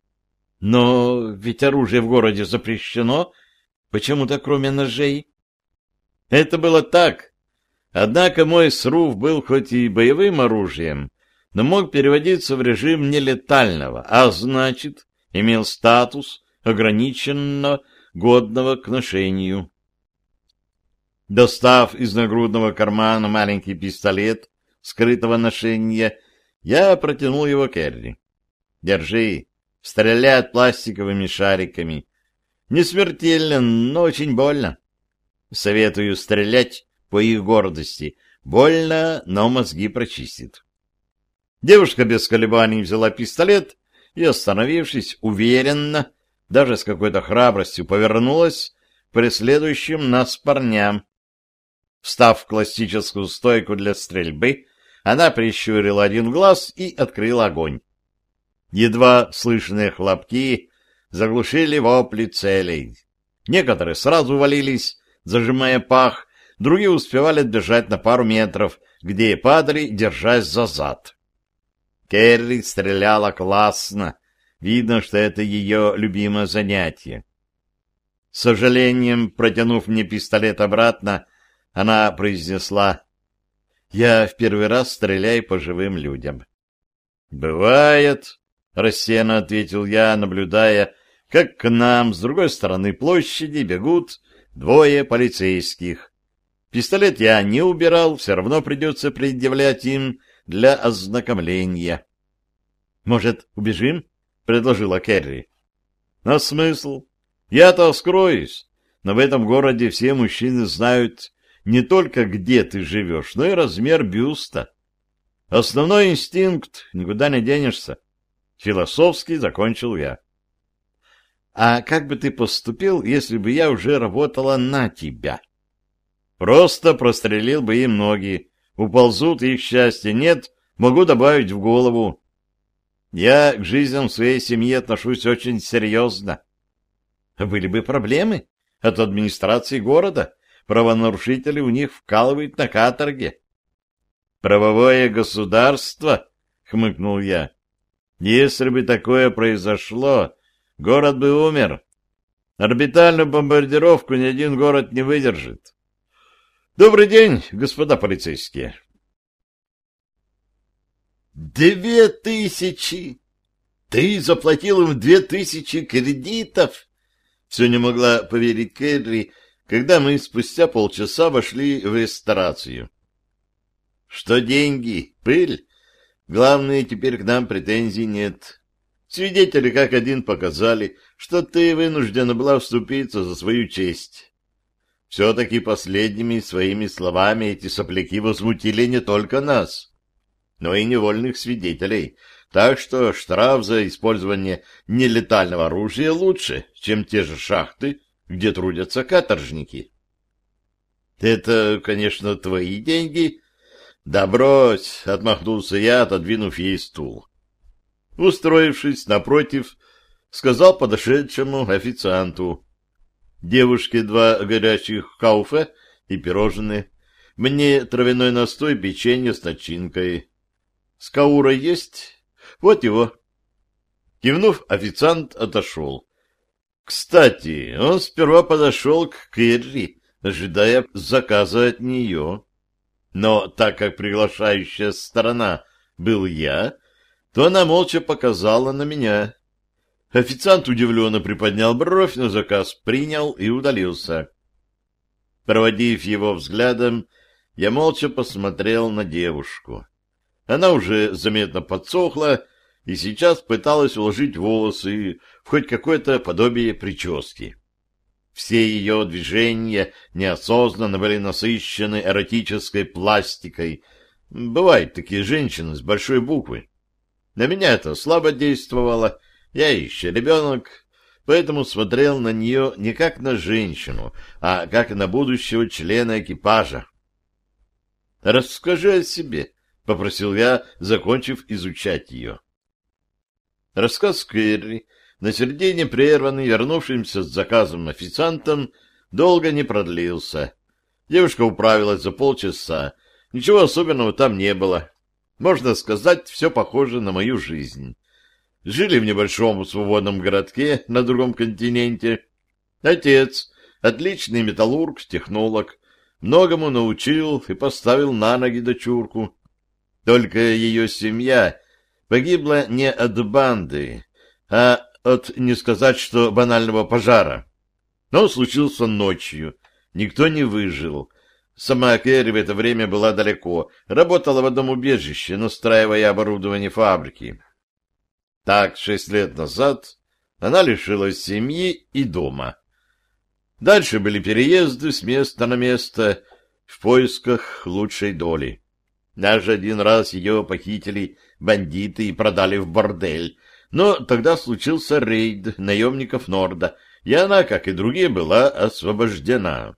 «Но ведь оружие в городе запрещено. Почему-то кроме ножей». Это было так. Однако мой срув был хоть и боевым оружием, но мог переводиться в режим нелетального, а значит, имел статус ограниченно годного к ношению. Достав из нагрудного кармана маленький пистолет скрытого ношения, я протянул его Керри. «Держи, стреляет пластиковыми шариками. Не смертельно, но очень больно. Советую стрелять по их гордости. Больно, но мозги прочистит». Девушка без колебаний взяла пистолет и, остановившись уверенно, даже с какой-то храбростью, повернулась к преследующим нас парням. Встав в классическую стойку для стрельбы, она прищурила один глаз и открыла огонь. Едва слышные хлопки заглушили вопли целей. Некоторые сразу валились, зажимая пах, другие успевали отбежать на пару метров, где и падали, держась за зад. Керри стреляла классно. Видно, что это ее любимое занятие. С сожалением, протянув мне пистолет обратно, она произнесла: «Я в первый раз стреляю по живым людям». «Бывает», — рассеянно ответил я, наблюдая, как к нам с другой стороны площади бегут двое полицейских. Пистолет я не убирал, все равно придется предъявлять им для ознакомления. — Может, убежим? — предложила Керри. — А смысл? Я-то скроюсь, но в этом городе все мужчины знают не только, где ты живешь, но и размер бюста. Основной инстинкт — никуда не денешься. Философски закончил я. — А как бы ты поступил, если бы я уже работала на тебя? — Просто прострелил бы им ноги. Уползут, их счастья нет, могу добавить в голову. Я к жизням своей семьи отношусь очень серьезно. Были бы проблемы от администрации города. Правонарушители у них вкалывают на каторге. Правовое государство, хмыкнул я. Если бы такое произошло, город бы умер. Орбитальную бомбардировку ни один город не выдержит. Добрый день, господа полицейские. Две тысячи! Ты заплатил им две тысячи кредитов? Все не могла поверить Керри, когда мы спустя полчаса вошли в ресторацию. Что деньги? Пыль? Главное, теперь к нам претензий нет. Свидетели как один показали, что ты вынуждена была вступиться за свою честь. Все-таки последними своими словами эти сопляки возмутили не только нас, но и невольных свидетелей, так что штраф за использование нелетального оружия лучше, чем те же шахты, где трудятся каторжники. Это, конечно, твои деньги. Да брось, отмахнулся я, отодвинув ей стул. Устроившись напротив, сказал подошедшему официанту: девушке два горячих кауфе и пирожные, мне травяной настой, печенье с начинкой. С каурой есть? Вот его. Кивнув, официант отошел. Кстати, он сперва подошел к Керри, ожидая заказа от нее. Но так как приглашающая сторона был я, то она молча показала на меня. Официант удивленно приподнял бровь, но заказ принял и удалился. Проводив его взглядом, я молча посмотрел на девушку. Она уже заметно подсохла и сейчас пыталась уложить волосы в хоть какое-то подобие прически. Все ее движения неосознанно были насыщены эротической пластикой. Бывают такие женщины с большой буквы. На меня это слабо действовало, я еще ребенок, поэтому смотрел на нее не как на женщину, а как на будущего члена экипажа. «Расскажи о себе», — попросил я, закончив изучать ее. Рассказ Керри, на середине прерванный вернувшимся с заказом официантом, долго не продлился. Девушка управилась за полчаса. Ничего особенного там не было. Можно сказать, все похоже на мою жизнь. Жили в небольшом свободном городке на другом континенте. Отец, отличный металлург, технолог, многому научил и поставил на ноги дочурку. Только ее семья погибла не от банды, а от, не сказать, что банального пожара. Но случился ночью, никто не выжил. Сама Керри в это время была далеко, работала в одном убежище, настраивая оборудование фабрики. Так, шесть лет назад она лишилась семьи и дома. Дальше были переезды с места на место в поисках лучшей доли. Даже один раз ее похитили бандиты и продали в бордель, но тогда случился рейд наемников Норда, и она, как и другие, была освобождена.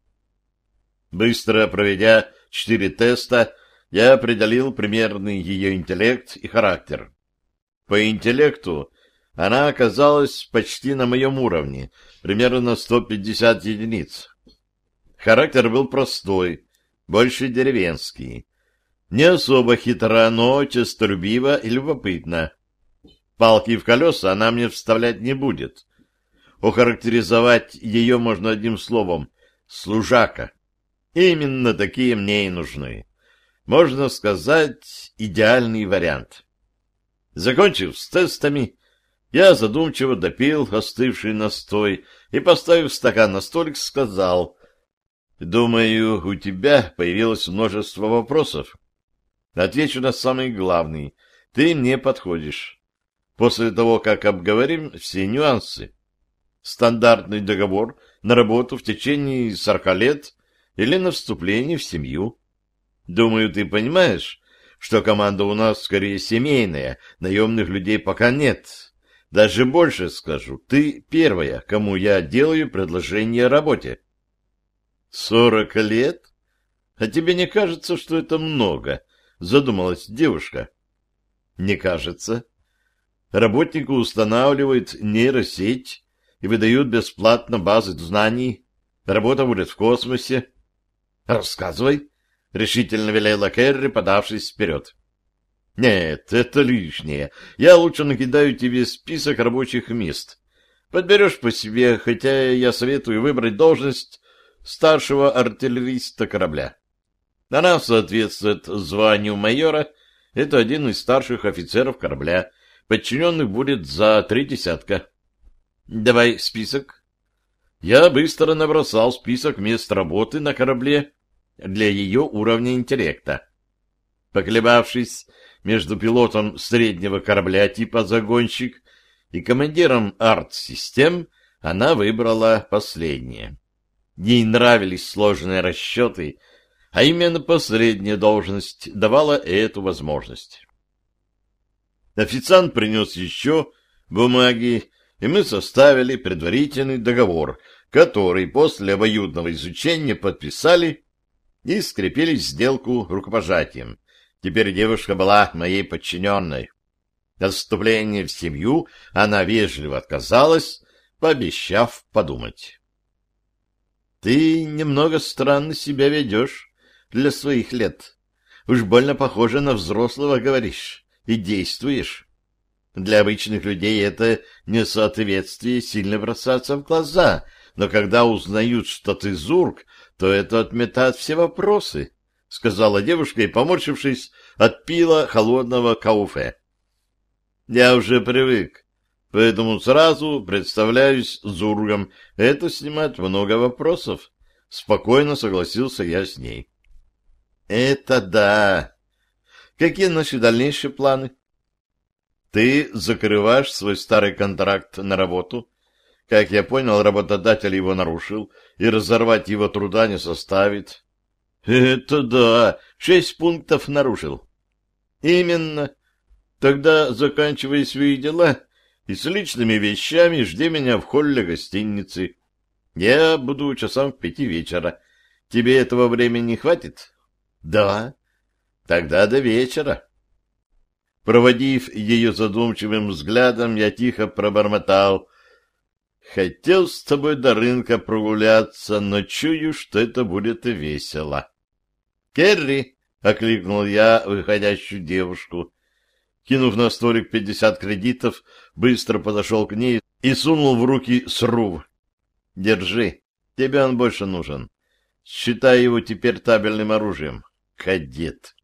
Быстро проведя четыре теста, я определил примерный ее интеллект и характер. По интеллекту она оказалась почти на моем уровне, примерно сто пятьдесят единиц. Характер был простой, больше деревенский. Не особо хитра, но честолюбива и любопытна. Палки в колеса она мне вставлять не будет. Охарактеризовать ее можно одним словом — служака. Именно такие мне и нужны. Можно сказать, идеальный вариант. Закончив с тестами, Я задумчиво допил остывший настой и, поставив стакан на столик, сказал: «Думаю, у тебя появилось множество вопросов. Отвечу на самый главный. Ты мне подходишь. После того, как обговорим все нюансы. Стандартный договор на работу в течение сорока лет или на вступление в семью. Думаю, ты понимаешь, что команда у нас скорее семейная, наемных людей пока нет». Даже больше скажу, ты первая, кому я делаю предложение о работе. Сорок лет? А тебе не кажется, что это много? Задумалась девушка. Не кажется. Работнику устанавливают нейросеть и выдают бесплатно базы знаний. Работа будет в космосе. Рассказывай, решительно велела Кэрри, подавшись вперед. Нет, это лишнее. Я лучше накидаю тебе список рабочих мест. Подберешь по себе, хотя я советую выбрать должность старшего артиллериста корабля. Она соответствует званию майора. Это один из старших офицеров корабля. Подчиненных будет за три десятка. Давай список. Я быстро набросал список мест работы на корабле для ее уровня интеллекта. Поколебавшись между пилотом среднего корабля типа «Загонщик» и командиром арт-систем, она выбрала последнее. Ей нравились сложные расчеты, а именно последняя должность давала эту возможность. Официант принес еще бумаги, и мы составили предварительный договор, который после обоюдного изучения подписали и скрепили сделку рукопожатием. Теперь девушка была моей подчиненной. От вступления в семью она вежливо отказалась, пообещав подумать. — Ты немного странно себя ведешь для своих лет. Уж больно похоже на взрослого говоришь и действуешь. Для обычных людей это несоответствие сильно бросается в глаза, но когда узнают, что ты зург, то это отметает все вопросы. — сказала девушка и, поморщившись, отпила холодного кауфе. Я уже привык, поэтому сразу представляюсь зургом. Это снимает много вопросов. Спокойно согласился я с ней. Это да. Какие наши дальнейшие планы? Ты закрываешь свой старый контракт на работу. Как я понял, работодатель его нарушил, и разорвать его труда не составит. Это да, шесть пунктов нарушил. Именно. Тогда заканчивай свои дела и с личными вещами жди меня в холле гостиницы. Я буду часам в пяти вечера. Тебе этого времени хватит? Да. Тогда до вечера. Проводив ее задумчивым взглядом, я тихо пробормотал: хотел с тобой до рынка прогуляться, но чую, что это будет и весело. «Керри!» — окликнул я выходящую девушку. Кинув на столик пятьдесят кредитов, быстро подошел к ней и сунул в руки срув. «Держи, тебе он больше нужен. Считай его теперь табельным оружием. Кадет».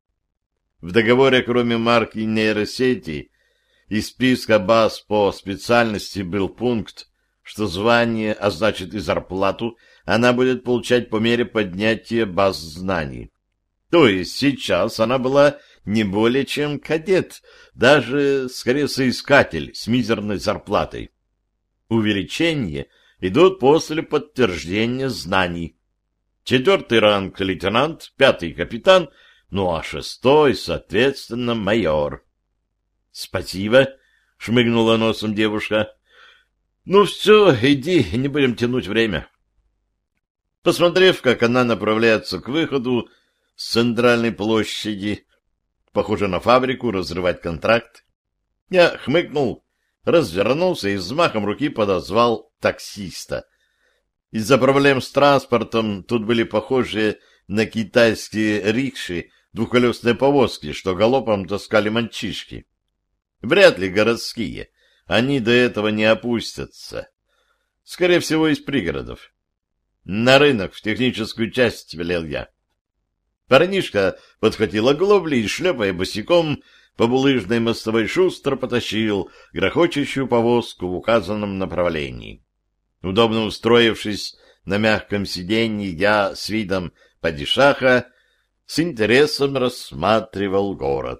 В договоре, кроме марки нейросети, из списка баз по специальности был пункт, что звание, а значит и зарплату, она будет получать по мере поднятия баз знаний. То есть сейчас она была не более чем кадет, даже скорее соискатель с мизерной зарплатой. Увеличения идут после подтверждения знаний. Четвертый ранг — лейтенант, пятый — капитан, ну а шестой, соответственно, майор. — Спасибо, — шмыгнула носом девушка. — Ну все, иди, не будем тянуть время. Посмотрев, как она направляется к выходу с центральной площади, похоже на фабрику, разрывать контракт, я хмыкнул, развернулся и взмахом руки подозвал таксиста. Из-за проблем с транспортом тут были похожие на китайские рикши, двухколесные повозки, что галопом таскали мальчишки. Вряд ли городские, они до этого не опустятся. Скорее всего, из пригородов. На рынок, в техническую часть, велел я. Парнишка подхватил оглобли и, шлепая босиком, по булыжной мостовой шустро потащил грохочущую повозку в указанном направлении. Удобно устроившись на мягком сиденье, я с видом падишаха с интересом рассматривал город.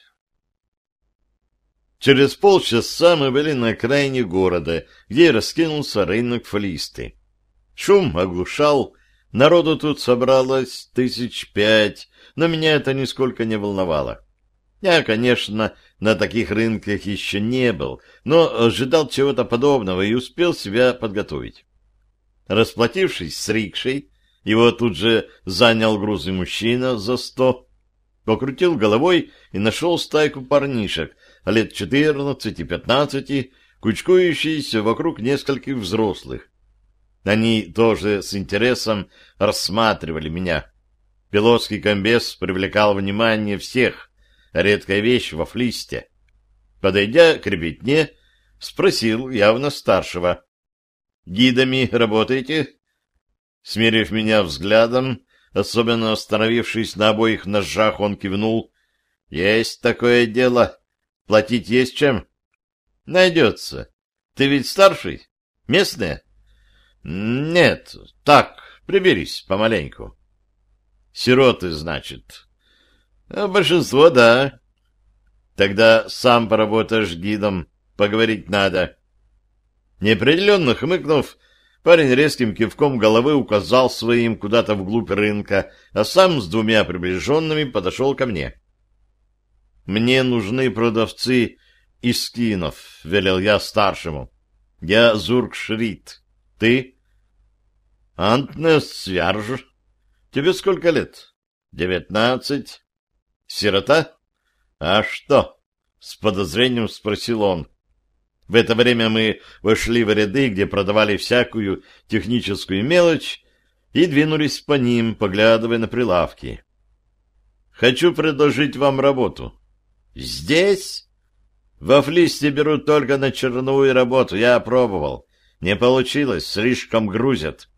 Через полчаса мы были на окраине города, где раскинулся рынок флисты. Шум оглушал, народу тут собралось тысяч пять, но меня это нисколько не волновало. Я, конечно, на таких рынках еще не был, но ожидал чего-то подобного и успел себя подготовить. Расплатившись с рикшей, его тут же занял грузный мужчина за сто, покрутил головой и нашел стайку парнишек лет четырнадцати-пятнадцати, кучкующиеся вокруг нескольких взрослых. Они тоже с интересом рассматривали меня. Пилотский комбез привлекал внимание всех, редкая вещь во флисте. Подойдя к ребятне, спросил явно старшего: «Гидами работаете?» Смерив меня взглядом, особенно остановившись на обоих ножах, он кивнул: «Есть такое дело. Платить есть чем?» «Найдется. Ты ведь старший? Местные?» «Нет. Так, приберись помаленьку». «Сироты, значит?» «Большинство, да». «Тогда сам поработаешь гидом. Поговорить надо». Неопределенно хмыкнув, парень резким кивком головы указал своим куда-то вглубь рынка, а сам с двумя приближенными подошел ко мне. «Мне нужны продавцы из скинов», — велел я старшему. «Я Зург Шрит. Ты?» «Антнес Свярж. Тебе сколько лет?» «Девятнадцать». «Сирота?» «А что?» — с подозрением спросил он. В это время мы вошли в ряды, где продавали всякую техническую мелочь, и двинулись по ним, поглядывая на прилавки. «Хочу предложить вам работу». «Здесь?» «Во флисте берут только на черновую работу. Я пробовал. Не получилось, слишком грузят».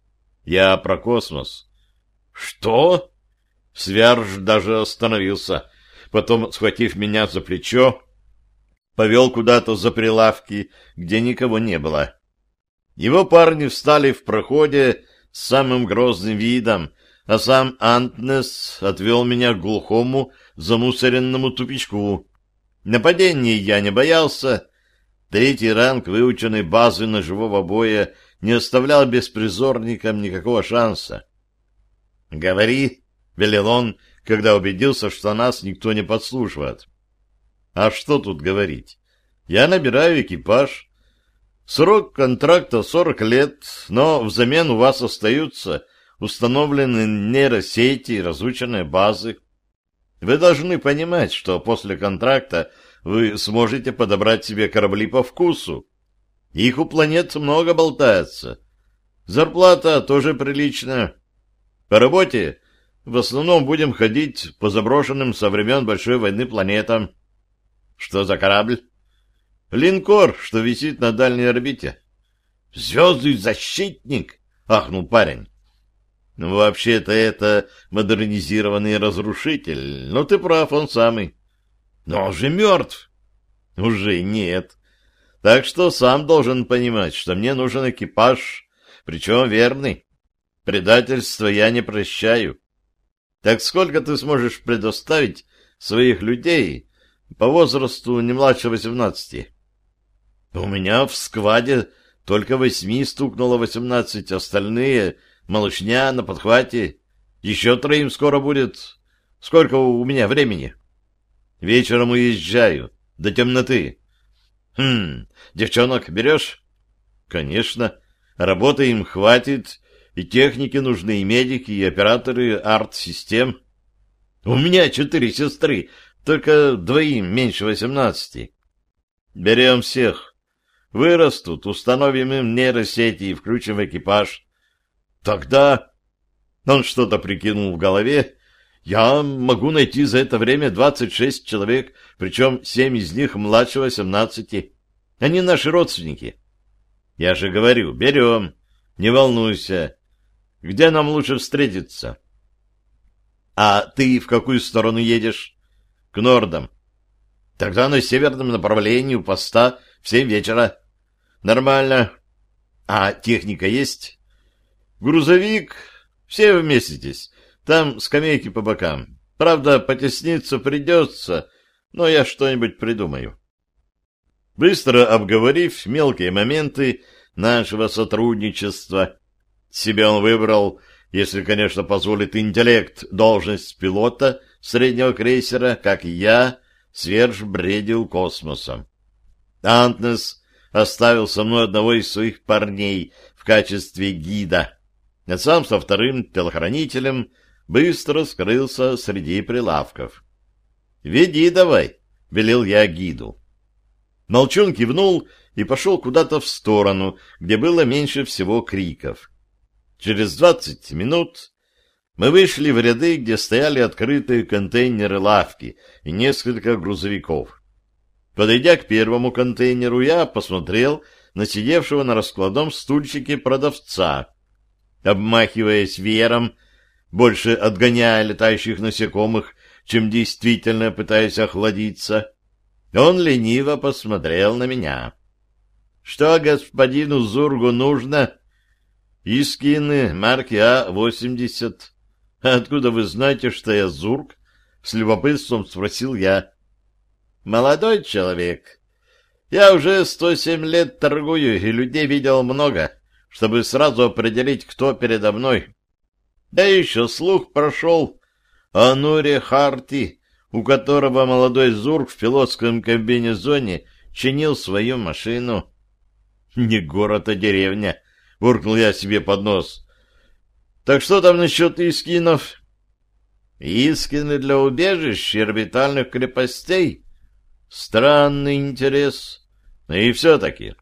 «Я про космос». «Что?» Свярж даже остановился. Потом, схватив меня за плечо, повел куда-то за прилавки, где никого не было. Его парни встали в проходе с самым грозным видом, а сам Антнес отвел меня к глухому замусоренному тупичку. Нападений я не боялся. Третий ранг выученной базы ножевого боя не оставлял беспризорникам никакого шанса. «Говори», — велел он, когда убедился, что нас никто не подслушивает. «А что тут говорить? Я набираю экипаж. Срок контракта сорок лет, но взамен у вас остаются установлены нейросети и разученные базы. Вы должны понимать, что после контракта вы сможете подобрать себе корабли по вкусу. Их у планет много болтается. Зарплата тоже приличная. По работе в основном будем ходить по заброшенным со времен Большой войны планетам». «Что за корабль?» «Линкор, что висит на дальней орбите». «Звездный защитник?» — ахнул парень. «Ну, вообще-то это модернизированный разрушитель, но ты прав, он самый». «Но он же мертв». «Уже нет. Так что сам должен понимать, что мне нужен экипаж, причем верный. Предательство я не прощаю. Так сколько ты сможешь предоставить своих людей по возрасту не младше восемнадцати?» «У меня в скваде только восьми стукнуло восемнадцать, остальные — малышня на подхвате. Еще троим скоро будет. Сколько у меня времени?» «Вечером уезжаю. До темноты». «Хм, девчонок берешь?» «Конечно. Работы им хватит, и техники нужны, и медики, и операторы арт-систем. У меня четыре сестры, только двоим меньше восемнадцати. Берем всех. Вырастут, установим им нейросети и включим в экипаж. Тогда...» Он что-то прикинул в голове. «Я могу найти за это время двадцать шесть человек, причем семь из них младше восемнадцати. Они наши родственники». «Я же говорю, берем. Не волнуйся. Где нам лучше встретиться?» «А ты в какую сторону едешь?» «К Нордам». Тогда на северном направлении у поста в семь вечера. Нормально. А техника есть? Грузовик. Все вместитесь. Там скамейки по бокам. Правда, потесниться придется, но я что-нибудь придумаю. Быстро обговорив мелкие моменты нашего сотрудничества, себе он выбрал, если, конечно, позволит интеллект, должность пилота среднего крейсера, как и я, сверж бредил космосом. Антнес оставил со мной одного из своих парней в качестве гида, а сам со вторым телохранителем быстро скрылся среди прилавков. «Веди давай», — велел я гиду. Молчун кивнул и пошел куда-то в сторону, где было меньше всего криков. Через двадцать минут мы вышли в ряды, где стояли открытые контейнеры-лавки и несколько грузовиков. Подойдя к первому контейнеру, я посмотрел на сидевшего на раскладном стульчике продавца. Обмахиваясь веером, больше отгоняя летающих насекомых, чем действительно пытаясь охладиться, он лениво посмотрел на меня. — Что господину Зургу нужно? — Искины марки А восемьдесят. — Откуда вы знаете, что я Зург? — с любопытством спросил я. — Молодой человек, я уже сто семь лет торгую, и людей видел много, чтобы сразу определить, кто передо мной. Да еще слух прошел о Нуре Харти, у которого молодой Зург в пилотском комбинезоне чинил свою машину. — Не город, а деревня, — буркнул я себе под нос. — Так что там насчет искинов? — Искины для убежищ и орбитальных крепостей? Странный интерес. И все-таки.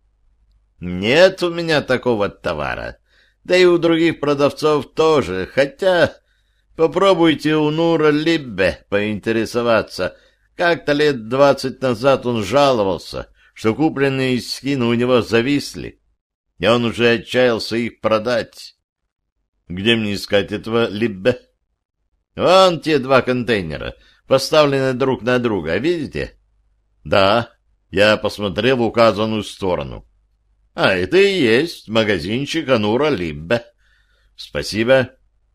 Нет у меня такого товара. Да и у других продавцов тоже, хотя... Попробуйте у Нура Либбе поинтересоваться. Как-то лет двадцать назад он жаловался, что купленные скины у него зависли, и он уже отчаялся их продать. Где мне искать этого Либбе? Вон те два контейнера, поставлены друг на друга, видите? Да, я посмотрел в указанную сторону. А это и есть магазинчик Нура Либбе. Спасибо.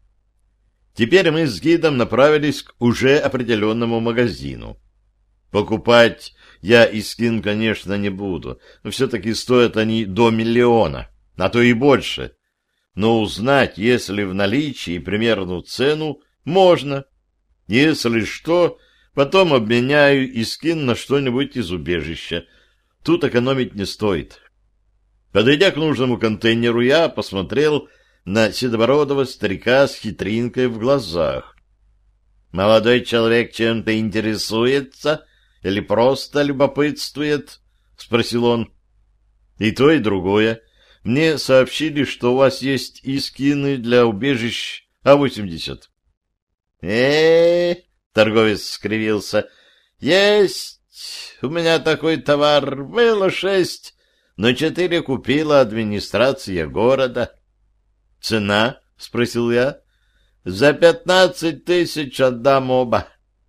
Теперь мы с гидом направились к уже определенному магазину. Покупать я искин, конечно, не буду, но все-таки стоят они до миллиона, а то и больше. Но узнать, если в наличии примерную цену, можно. Если что, потом обменяю искин на что-нибудь из убежища. Тут экономить не стоит. Подойдя к нужному контейнеру, я посмотрел на седобородого старика с хитринкой в глазах. «Молодой человек чем-то интересуется или просто любопытствует?» — спросил он. «И то, и другое. Мне сообщили, что у вас есть искины для убежищ А восемьдесят». «Э-э-э!» — торговец скривился. «Есть! У меня такой товар. Было шесть, но четыре купила администрация города». «Цена?» — спросил я. «За пятнадцать тысяч отдам оба».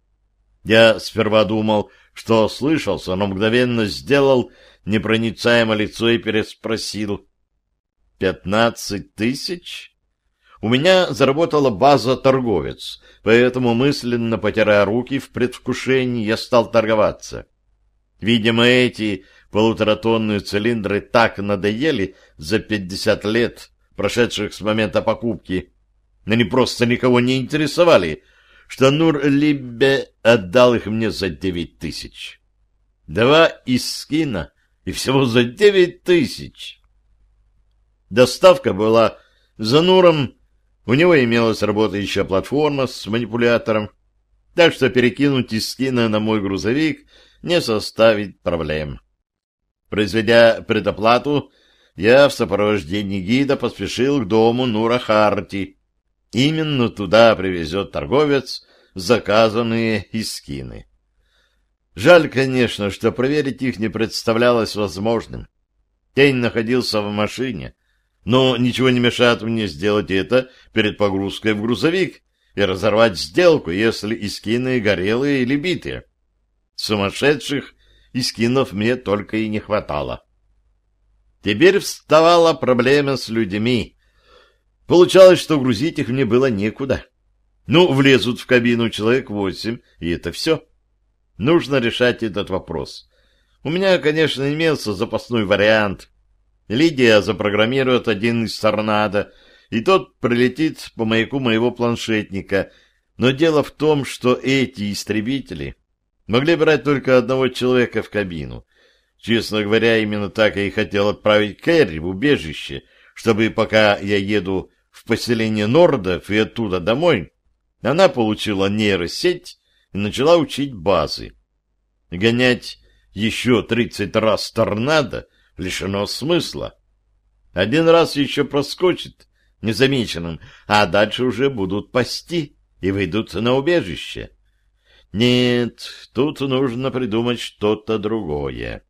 Я сперва думал, что ослышался, но мгновенно сделал непроницаемое лицо и переспросил. «Пятнадцать тысяч?» У меня заработала база торговец, поэтому, мысленно потирая руки в предвкушении, я стал торговаться. Видимо, эти полуторатонные цилиндры так надоели за пятьдесят лет, прошедших с момента покупки, они просто никого не интересовали, что Нур Либбе отдал их мне за девять тысяч. Два искина, и всего за девять тысяч. Доставка была за Нуром, у него имелась работающая платформа с манипулятором, так что перекинуть искина на мой грузовик не составит проблем. Произведя предоплату, я в сопровождении гида поспешил к дому Нура Харти. Именно туда привезет торговец заказанные искины. Жаль, конечно, что проверить их не представлялось возможным. Тень находился в машине, но ничего не мешает мне сделать это перед погрузкой в грузовик и разорвать сделку, если искины горелые или битые. Сумасшедших и скинов мне только и не хватало. Теперь вставала проблема с людьми. Получалось, что грузить их мне было некуда. Ну, влезут в кабину человек восемь, и это все. Нужно решать этот вопрос. У меня, конечно, имелся запасной вариант. Лидия запрограммирует один из торнадо, и тот прилетит по маяку моего планшетника. Но дело в том, что эти истребители могли брать только одного человека в кабину. Честно говоря, именно так я и хотел отправить Кэрри в убежище, чтобы пока я еду в поселение Нордов и оттуда домой, она получила нейросеть и начала учить базы. Гонять еще тридцать раз торнадо лишено смысла. Один раз еще проскочит незамеченным, а дальше уже будут пасти и выйдут на убежище. Нет, тут нужно придумать что-то другое.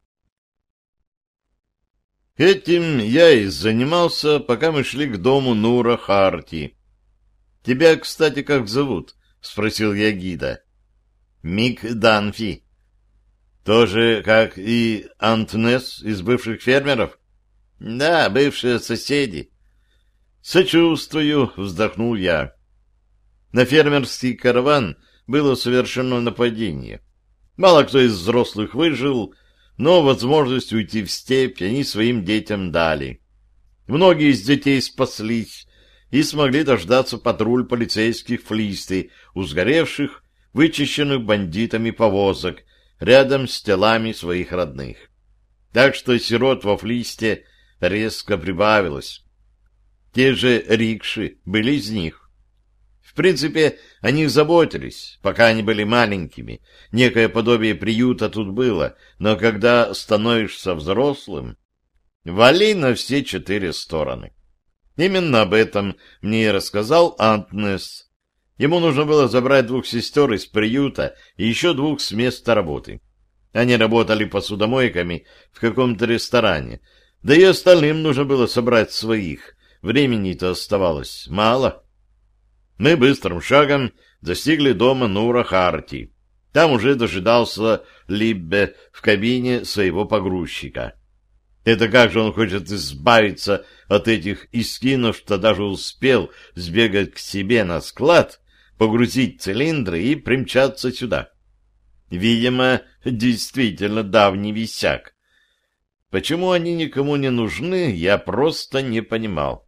Этим я и занимался, пока мы шли к дому Нура Харти. — Тебя, кстати, как зовут? — спросил я гида. — Мик Данфи. — Тоже, как и Антнес из бывших фермеров? — Да, бывшие соседи. — Сочувствую, — вздохнул я. На фермерский караван было совершено нападение. Мало кто из взрослых выжил, но возможность уйти в степь они своим детям дали. Многие из детей спаслись и смогли дождаться патруль полицейских флисты у сгоревших, вычищенных бандитами повозок рядом с телами своих родных. Так что сирот во флисте резко прибавилось. Те же рикши были из них. В принципе, о них заботились, пока они были маленькими. Некое подобие приюта тут было, но когда становишься взрослым, вали на все четыре стороны. Именно об этом мне и рассказал Антнес. Ему нужно было забрать двух сестер из приюта и еще двух с места работы. Они работали посудомойками в каком-то ресторане, да и остальным нужно было собрать своих. Времени-то оставалось мало. Мы быстрым шагом достигли дома Нура Харти. Там уже дожидался Либбе в кабине своего погрузчика. Это как же он хочет избавиться от этих искинов, что даже успел сбегать к себе на склад, погрузить цилиндры и примчаться сюда. Видимо, действительно давний висяк. Почему они никому не нужны, я просто не понимал.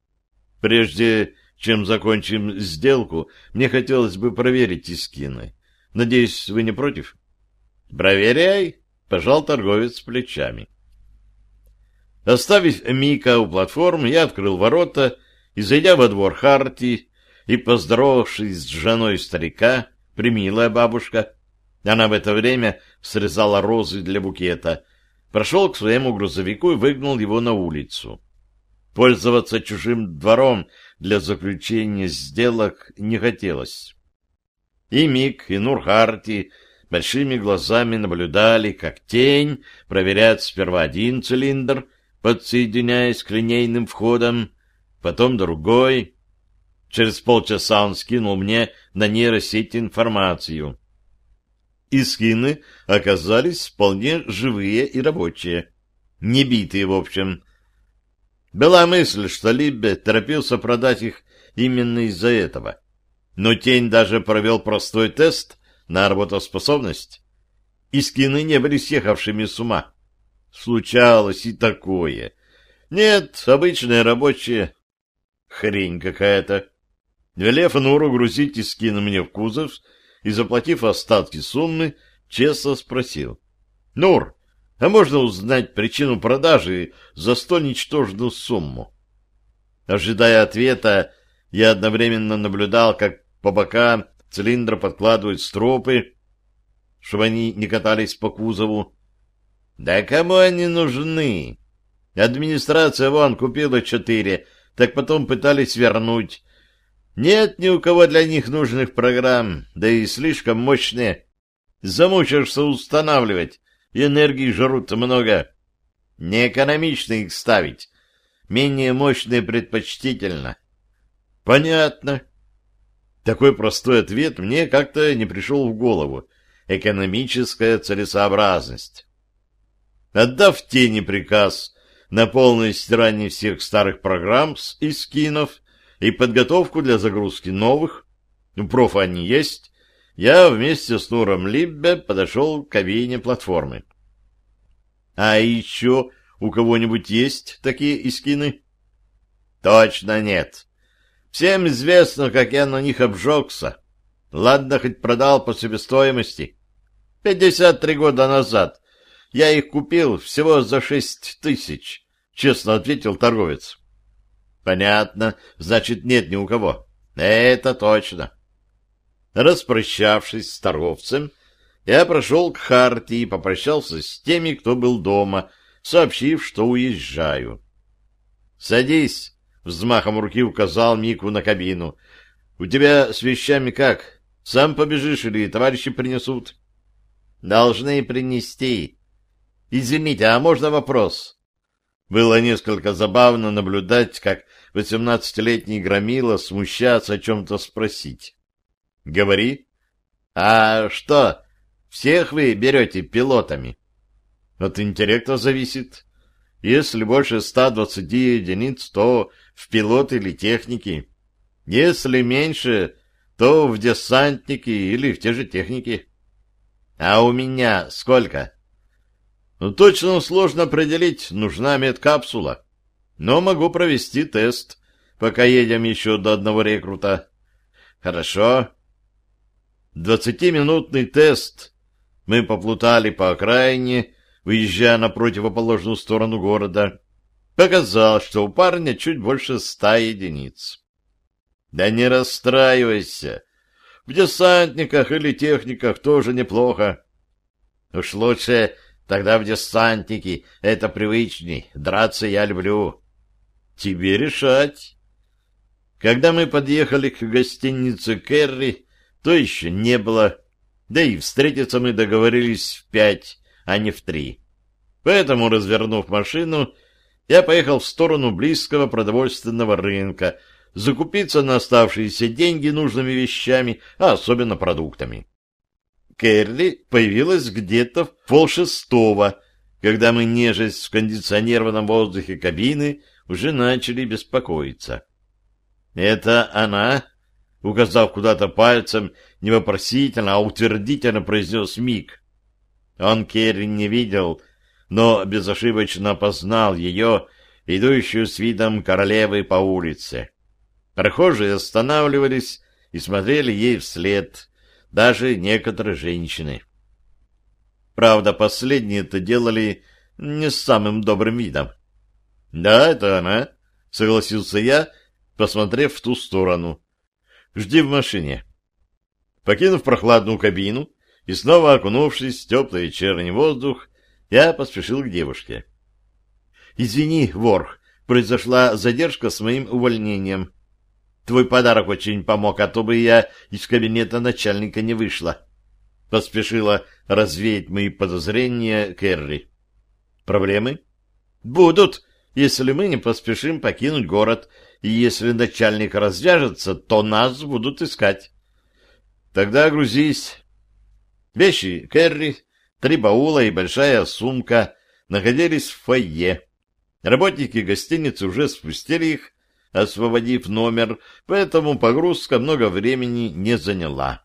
Прежде чем закончим сделку, мне хотелось бы проверить искины. Надеюсь, вы не против? Проверяй, пожал торговец плечами. Оставив Мика у платформы, я открыл ворота и, зайдя во двор Харти и поздоровавшись с женой старика, примилая бабушка, она в это время срезала розы для букета, прошел к своему грузовику и выгнал его на улицу. Пользоваться чужим двором для заключения сделок не хотелось. И Мик, и Нур Харти большими глазами наблюдали, как тень проверяет сперва один цилиндр, подсоединяясь к линейным входам, потом другой. Через полчаса он скинул мне на нейросеть информацию. И скины оказались вполне живые и рабочие. Не битые, в общем. Была мысль, что Либбе торопился продать их именно из-за этого. Но тень даже провел простой тест на работоспособность. И скины не были съехавшими с ума. Случалось и такое. Нет, обычные рабочие. Хрень какая-то. Велев Нуру грузить искины мне в кузов и заплатив остатки суммы, честно спросил. — Нур, а можно узнать причину продажи за столь ничтожную сумму? Ожидая ответа, я одновременно наблюдал, как по бокам цилиндра подкладывают стропы, чтобы они не катались по кузову. Да кому они нужны? Администрация вон купила четыре, так потом пытались вернуть. Нет ни у кого для них нужных программ, да и слишком мощные. Замучаешься устанавливать, и энергии жрут много. Неэкономично их ставить. Менее мощные предпочтительно. Понятно. Такой простой ответ мне как-то не пришел в голову. экономическая целесообразность. Отдав тени приказ на полное стирание всех старых программ с искинов и подготовку для загрузки новых, у профа они есть, я вместе с Нуром Либбе подошел к кабине платформы. А еще у кого-нибудь есть такие искины? Точно нет. Всем известно, как я на них обжегся. Ладно, хоть продал по себестоимости. Пятьдесят три года назад я их купил всего за шесть тысяч, честно ответил торговец. Понятно, значит, нет ни у кого. Это точно. Распрощавшись с торговцем, я прошел к Харти и попрощался с теми, кто был дома, сообщив, что уезжаю. «Садись», — взмахом руки указал Мику на кабину. «У тебя с вещами как? Сам побежишь или товарищи принесут?» «Должны принести. Извините, а можно вопрос?» Было несколько забавно наблюдать, как восемнадцатилетний громила смущается о чем-то спросить. «Говори». «А что, всех вы берете пилотами?» «От интеллекта зависит. Если больше ста двадцати единиц, то в пилот или техники. Если меньше, то в десантники или в те же техники». «А у меня сколько?» «Ну, точно сложно определить, нужна медкапсула. Но могу провести тест, пока едем еще до одного рекрута». «Хорошо». Двадцатиминутный тест. Мы поплутали по окраине, выезжая на противоположную сторону города. Показал, что у парня чуть больше ста единиц. Да не расстраивайся. В десантниках или техниках тоже неплохо. Уж лучше тогда в десантники, это привычней. Драться я люблю. Тебе решать. Когда мы подъехали к гостинице Керри, то еще не было, да и встретиться мы договорились в пять, а не в три. Поэтому, развернув машину, я поехал в сторону близкого продовольственного рынка, закупиться на оставшиеся деньги нужными вещами, а особенно продуктами. Керри появилась где-то в полшестого, когда мы, нежесть в кондиционированном воздухе кабины, уже начали беспокоиться. «Это она?» — указав куда-то пальцем, не вопросительно, а утвердительно произнес Мик. Он Керри не видел, но безошибочно опознал ее, идущую с видом королевы по улице. Прохожие останавливались и смотрели ей вслед, даже некоторые женщины. Правда, последние это делали не с самым добрым видом. — Да, это она, — согласился я, посмотрев в ту сторону. — Жди в машине. Покинув прохладную кабину и снова окунувшись в теплый вечерний воздух, я поспешил к девушке. — Извини, Ворх, произошла задержка с моим увольнением. Твой подарок очень помог, а то бы я из кабинета начальника не вышла. Поспешила развеять мои подозрения Керри. — Проблемы? — Будут, если мы не поспешим покинуть город, и если начальник развяжется, то нас будут искать. Тогда грузись. Вещи Керри, три баула и большая сумка находились в фойе. Работники гостиницы уже спустили их, освободив номер, поэтому погрузка много времени не заняла.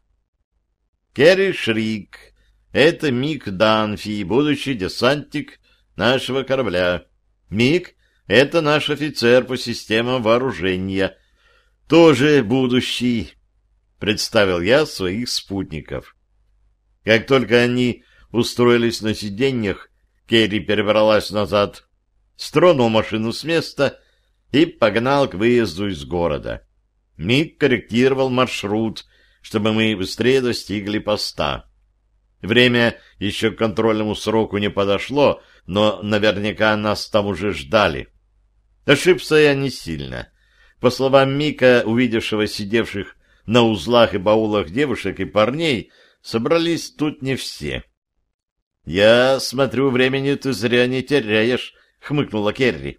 Керри Шрик — это Мик Данфи, будущий десантник нашего корабля. Мик — это наш офицер по системам вооружения, тоже будущий, представил я своих спутников. Как только они устроились на сиденьях, Керри перебралась назад, стронул машину с места и погнал к выезду из города. Мик корректировал маршрут, чтобы мы быстрее достигли поста. Время еще к контрольному сроку не подошло, но наверняка нас там уже ждали. Ошибся я не сильно. По словам Мика, увидевшего сидевших на узлах и баулах девушек и парней, собрались тут не все. — Я смотрю, времени ты зря не теряешь, — хмыкнула Керри.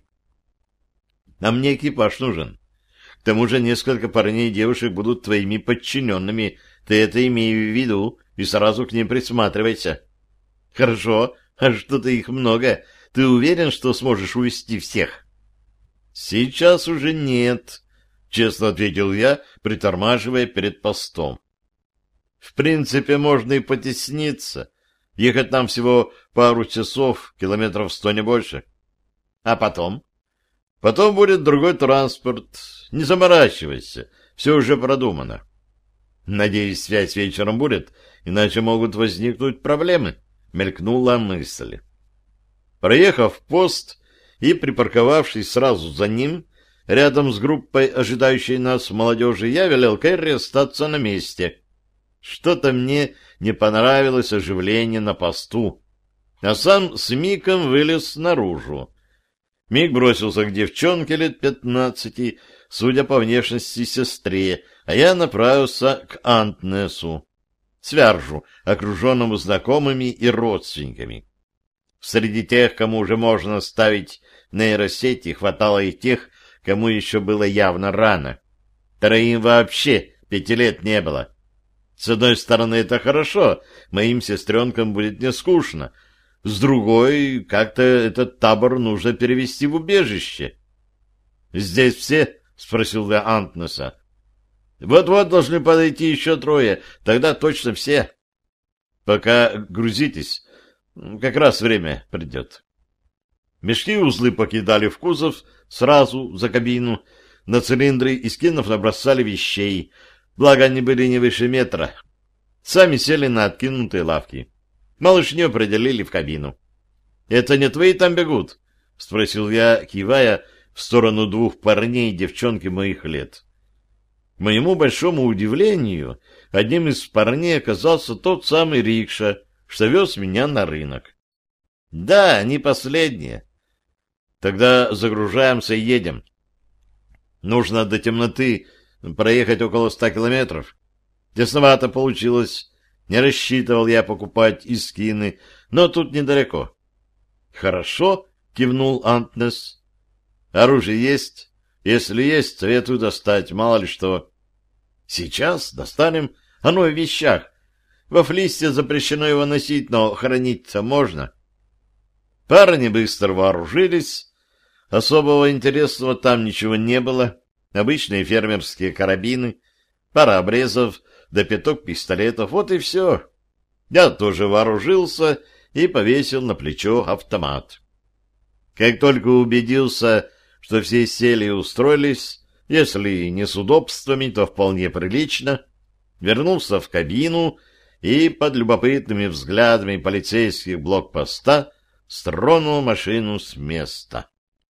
— А мне экипаж нужен. К тому же несколько парней и девушек будут твоими подчиненными. Ты это имей в виду, и сразу к ним присматривайся. — Хорошо, а что-то их много. Ты уверен, что сможешь увезти всех? — Сейчас уже нет, — честно ответил я, притормаживая перед постом. — В принципе, можно и потесниться. Ехать нам всего пару часов, километров сто, не больше. — А потом? — Потом будет другой транспорт. Не заморачивайся, все уже продумано. Надеюсь, связь вечером будет, иначе могут возникнуть проблемы. Мелькнула мысль. Проехав пост и припарковавшись сразу за ним, рядом с группой ожидающей нас молодежи, я велел Кэрри остаться на месте. Что-то мне не понравилось оживление на посту, а сам с Миком вылез наружу. Мик бросился к девчонке лет пятнадцати, судя по внешности, сестре, а я направился к Антнесу, Свяржу, окруженному знакомыми и родственниками. Среди тех, кому уже можно ставить нейросети, хватало и тех, кому еще было явно рано. Троим вообще пяти лет не было. С одной стороны, это хорошо, моим сестренкам будет не скучно. С другой, как-то этот табор нужно перевести в убежище. — Здесь все? — спросил я Антнеса. Вот-вот должны подойти еще трое, тогда точно все. Пока грузитесь, как раз время придет. Мешки и узлы покидали в кузов сразу за кабину, на цилиндры и скинув набросали вещей, благо они были не выше метра. Сами сели на откинутые лавки. Малышню определили в кабину. — Это не твои там бегут? — спросил я, кивая в сторону двух парней и девчонки моих лет. К моему большому удивлению, одним из парней оказался тот самый рикша, что вез меня на рынок. — Да, не последние. — Тогда загружаемся и едем. Нужно до темноты проехать около ста километров. Тесновато получилось. Не рассчитывал я покупать искины, но тут недалеко. — Хорошо, — кивнул Антнес. — Оружие есть? Если есть, советую достать, мало ли что. — Сейчас достанем. Оно в вещах. Во флисте запрещено его носить, но хранить-то можно. Парни быстро вооружились. Особого интересного там ничего не было. Обычные фермерские карабины, пара обрезов, да пяток пистолетов, вот и все. Я тоже вооружился и повесил на плечо автомат. Как только убедился, что все сели и устроились, если не с удобствами, то вполне прилично, вернулся в кабину и под любопытными взглядами полицейских блокпоста стронул машину с места.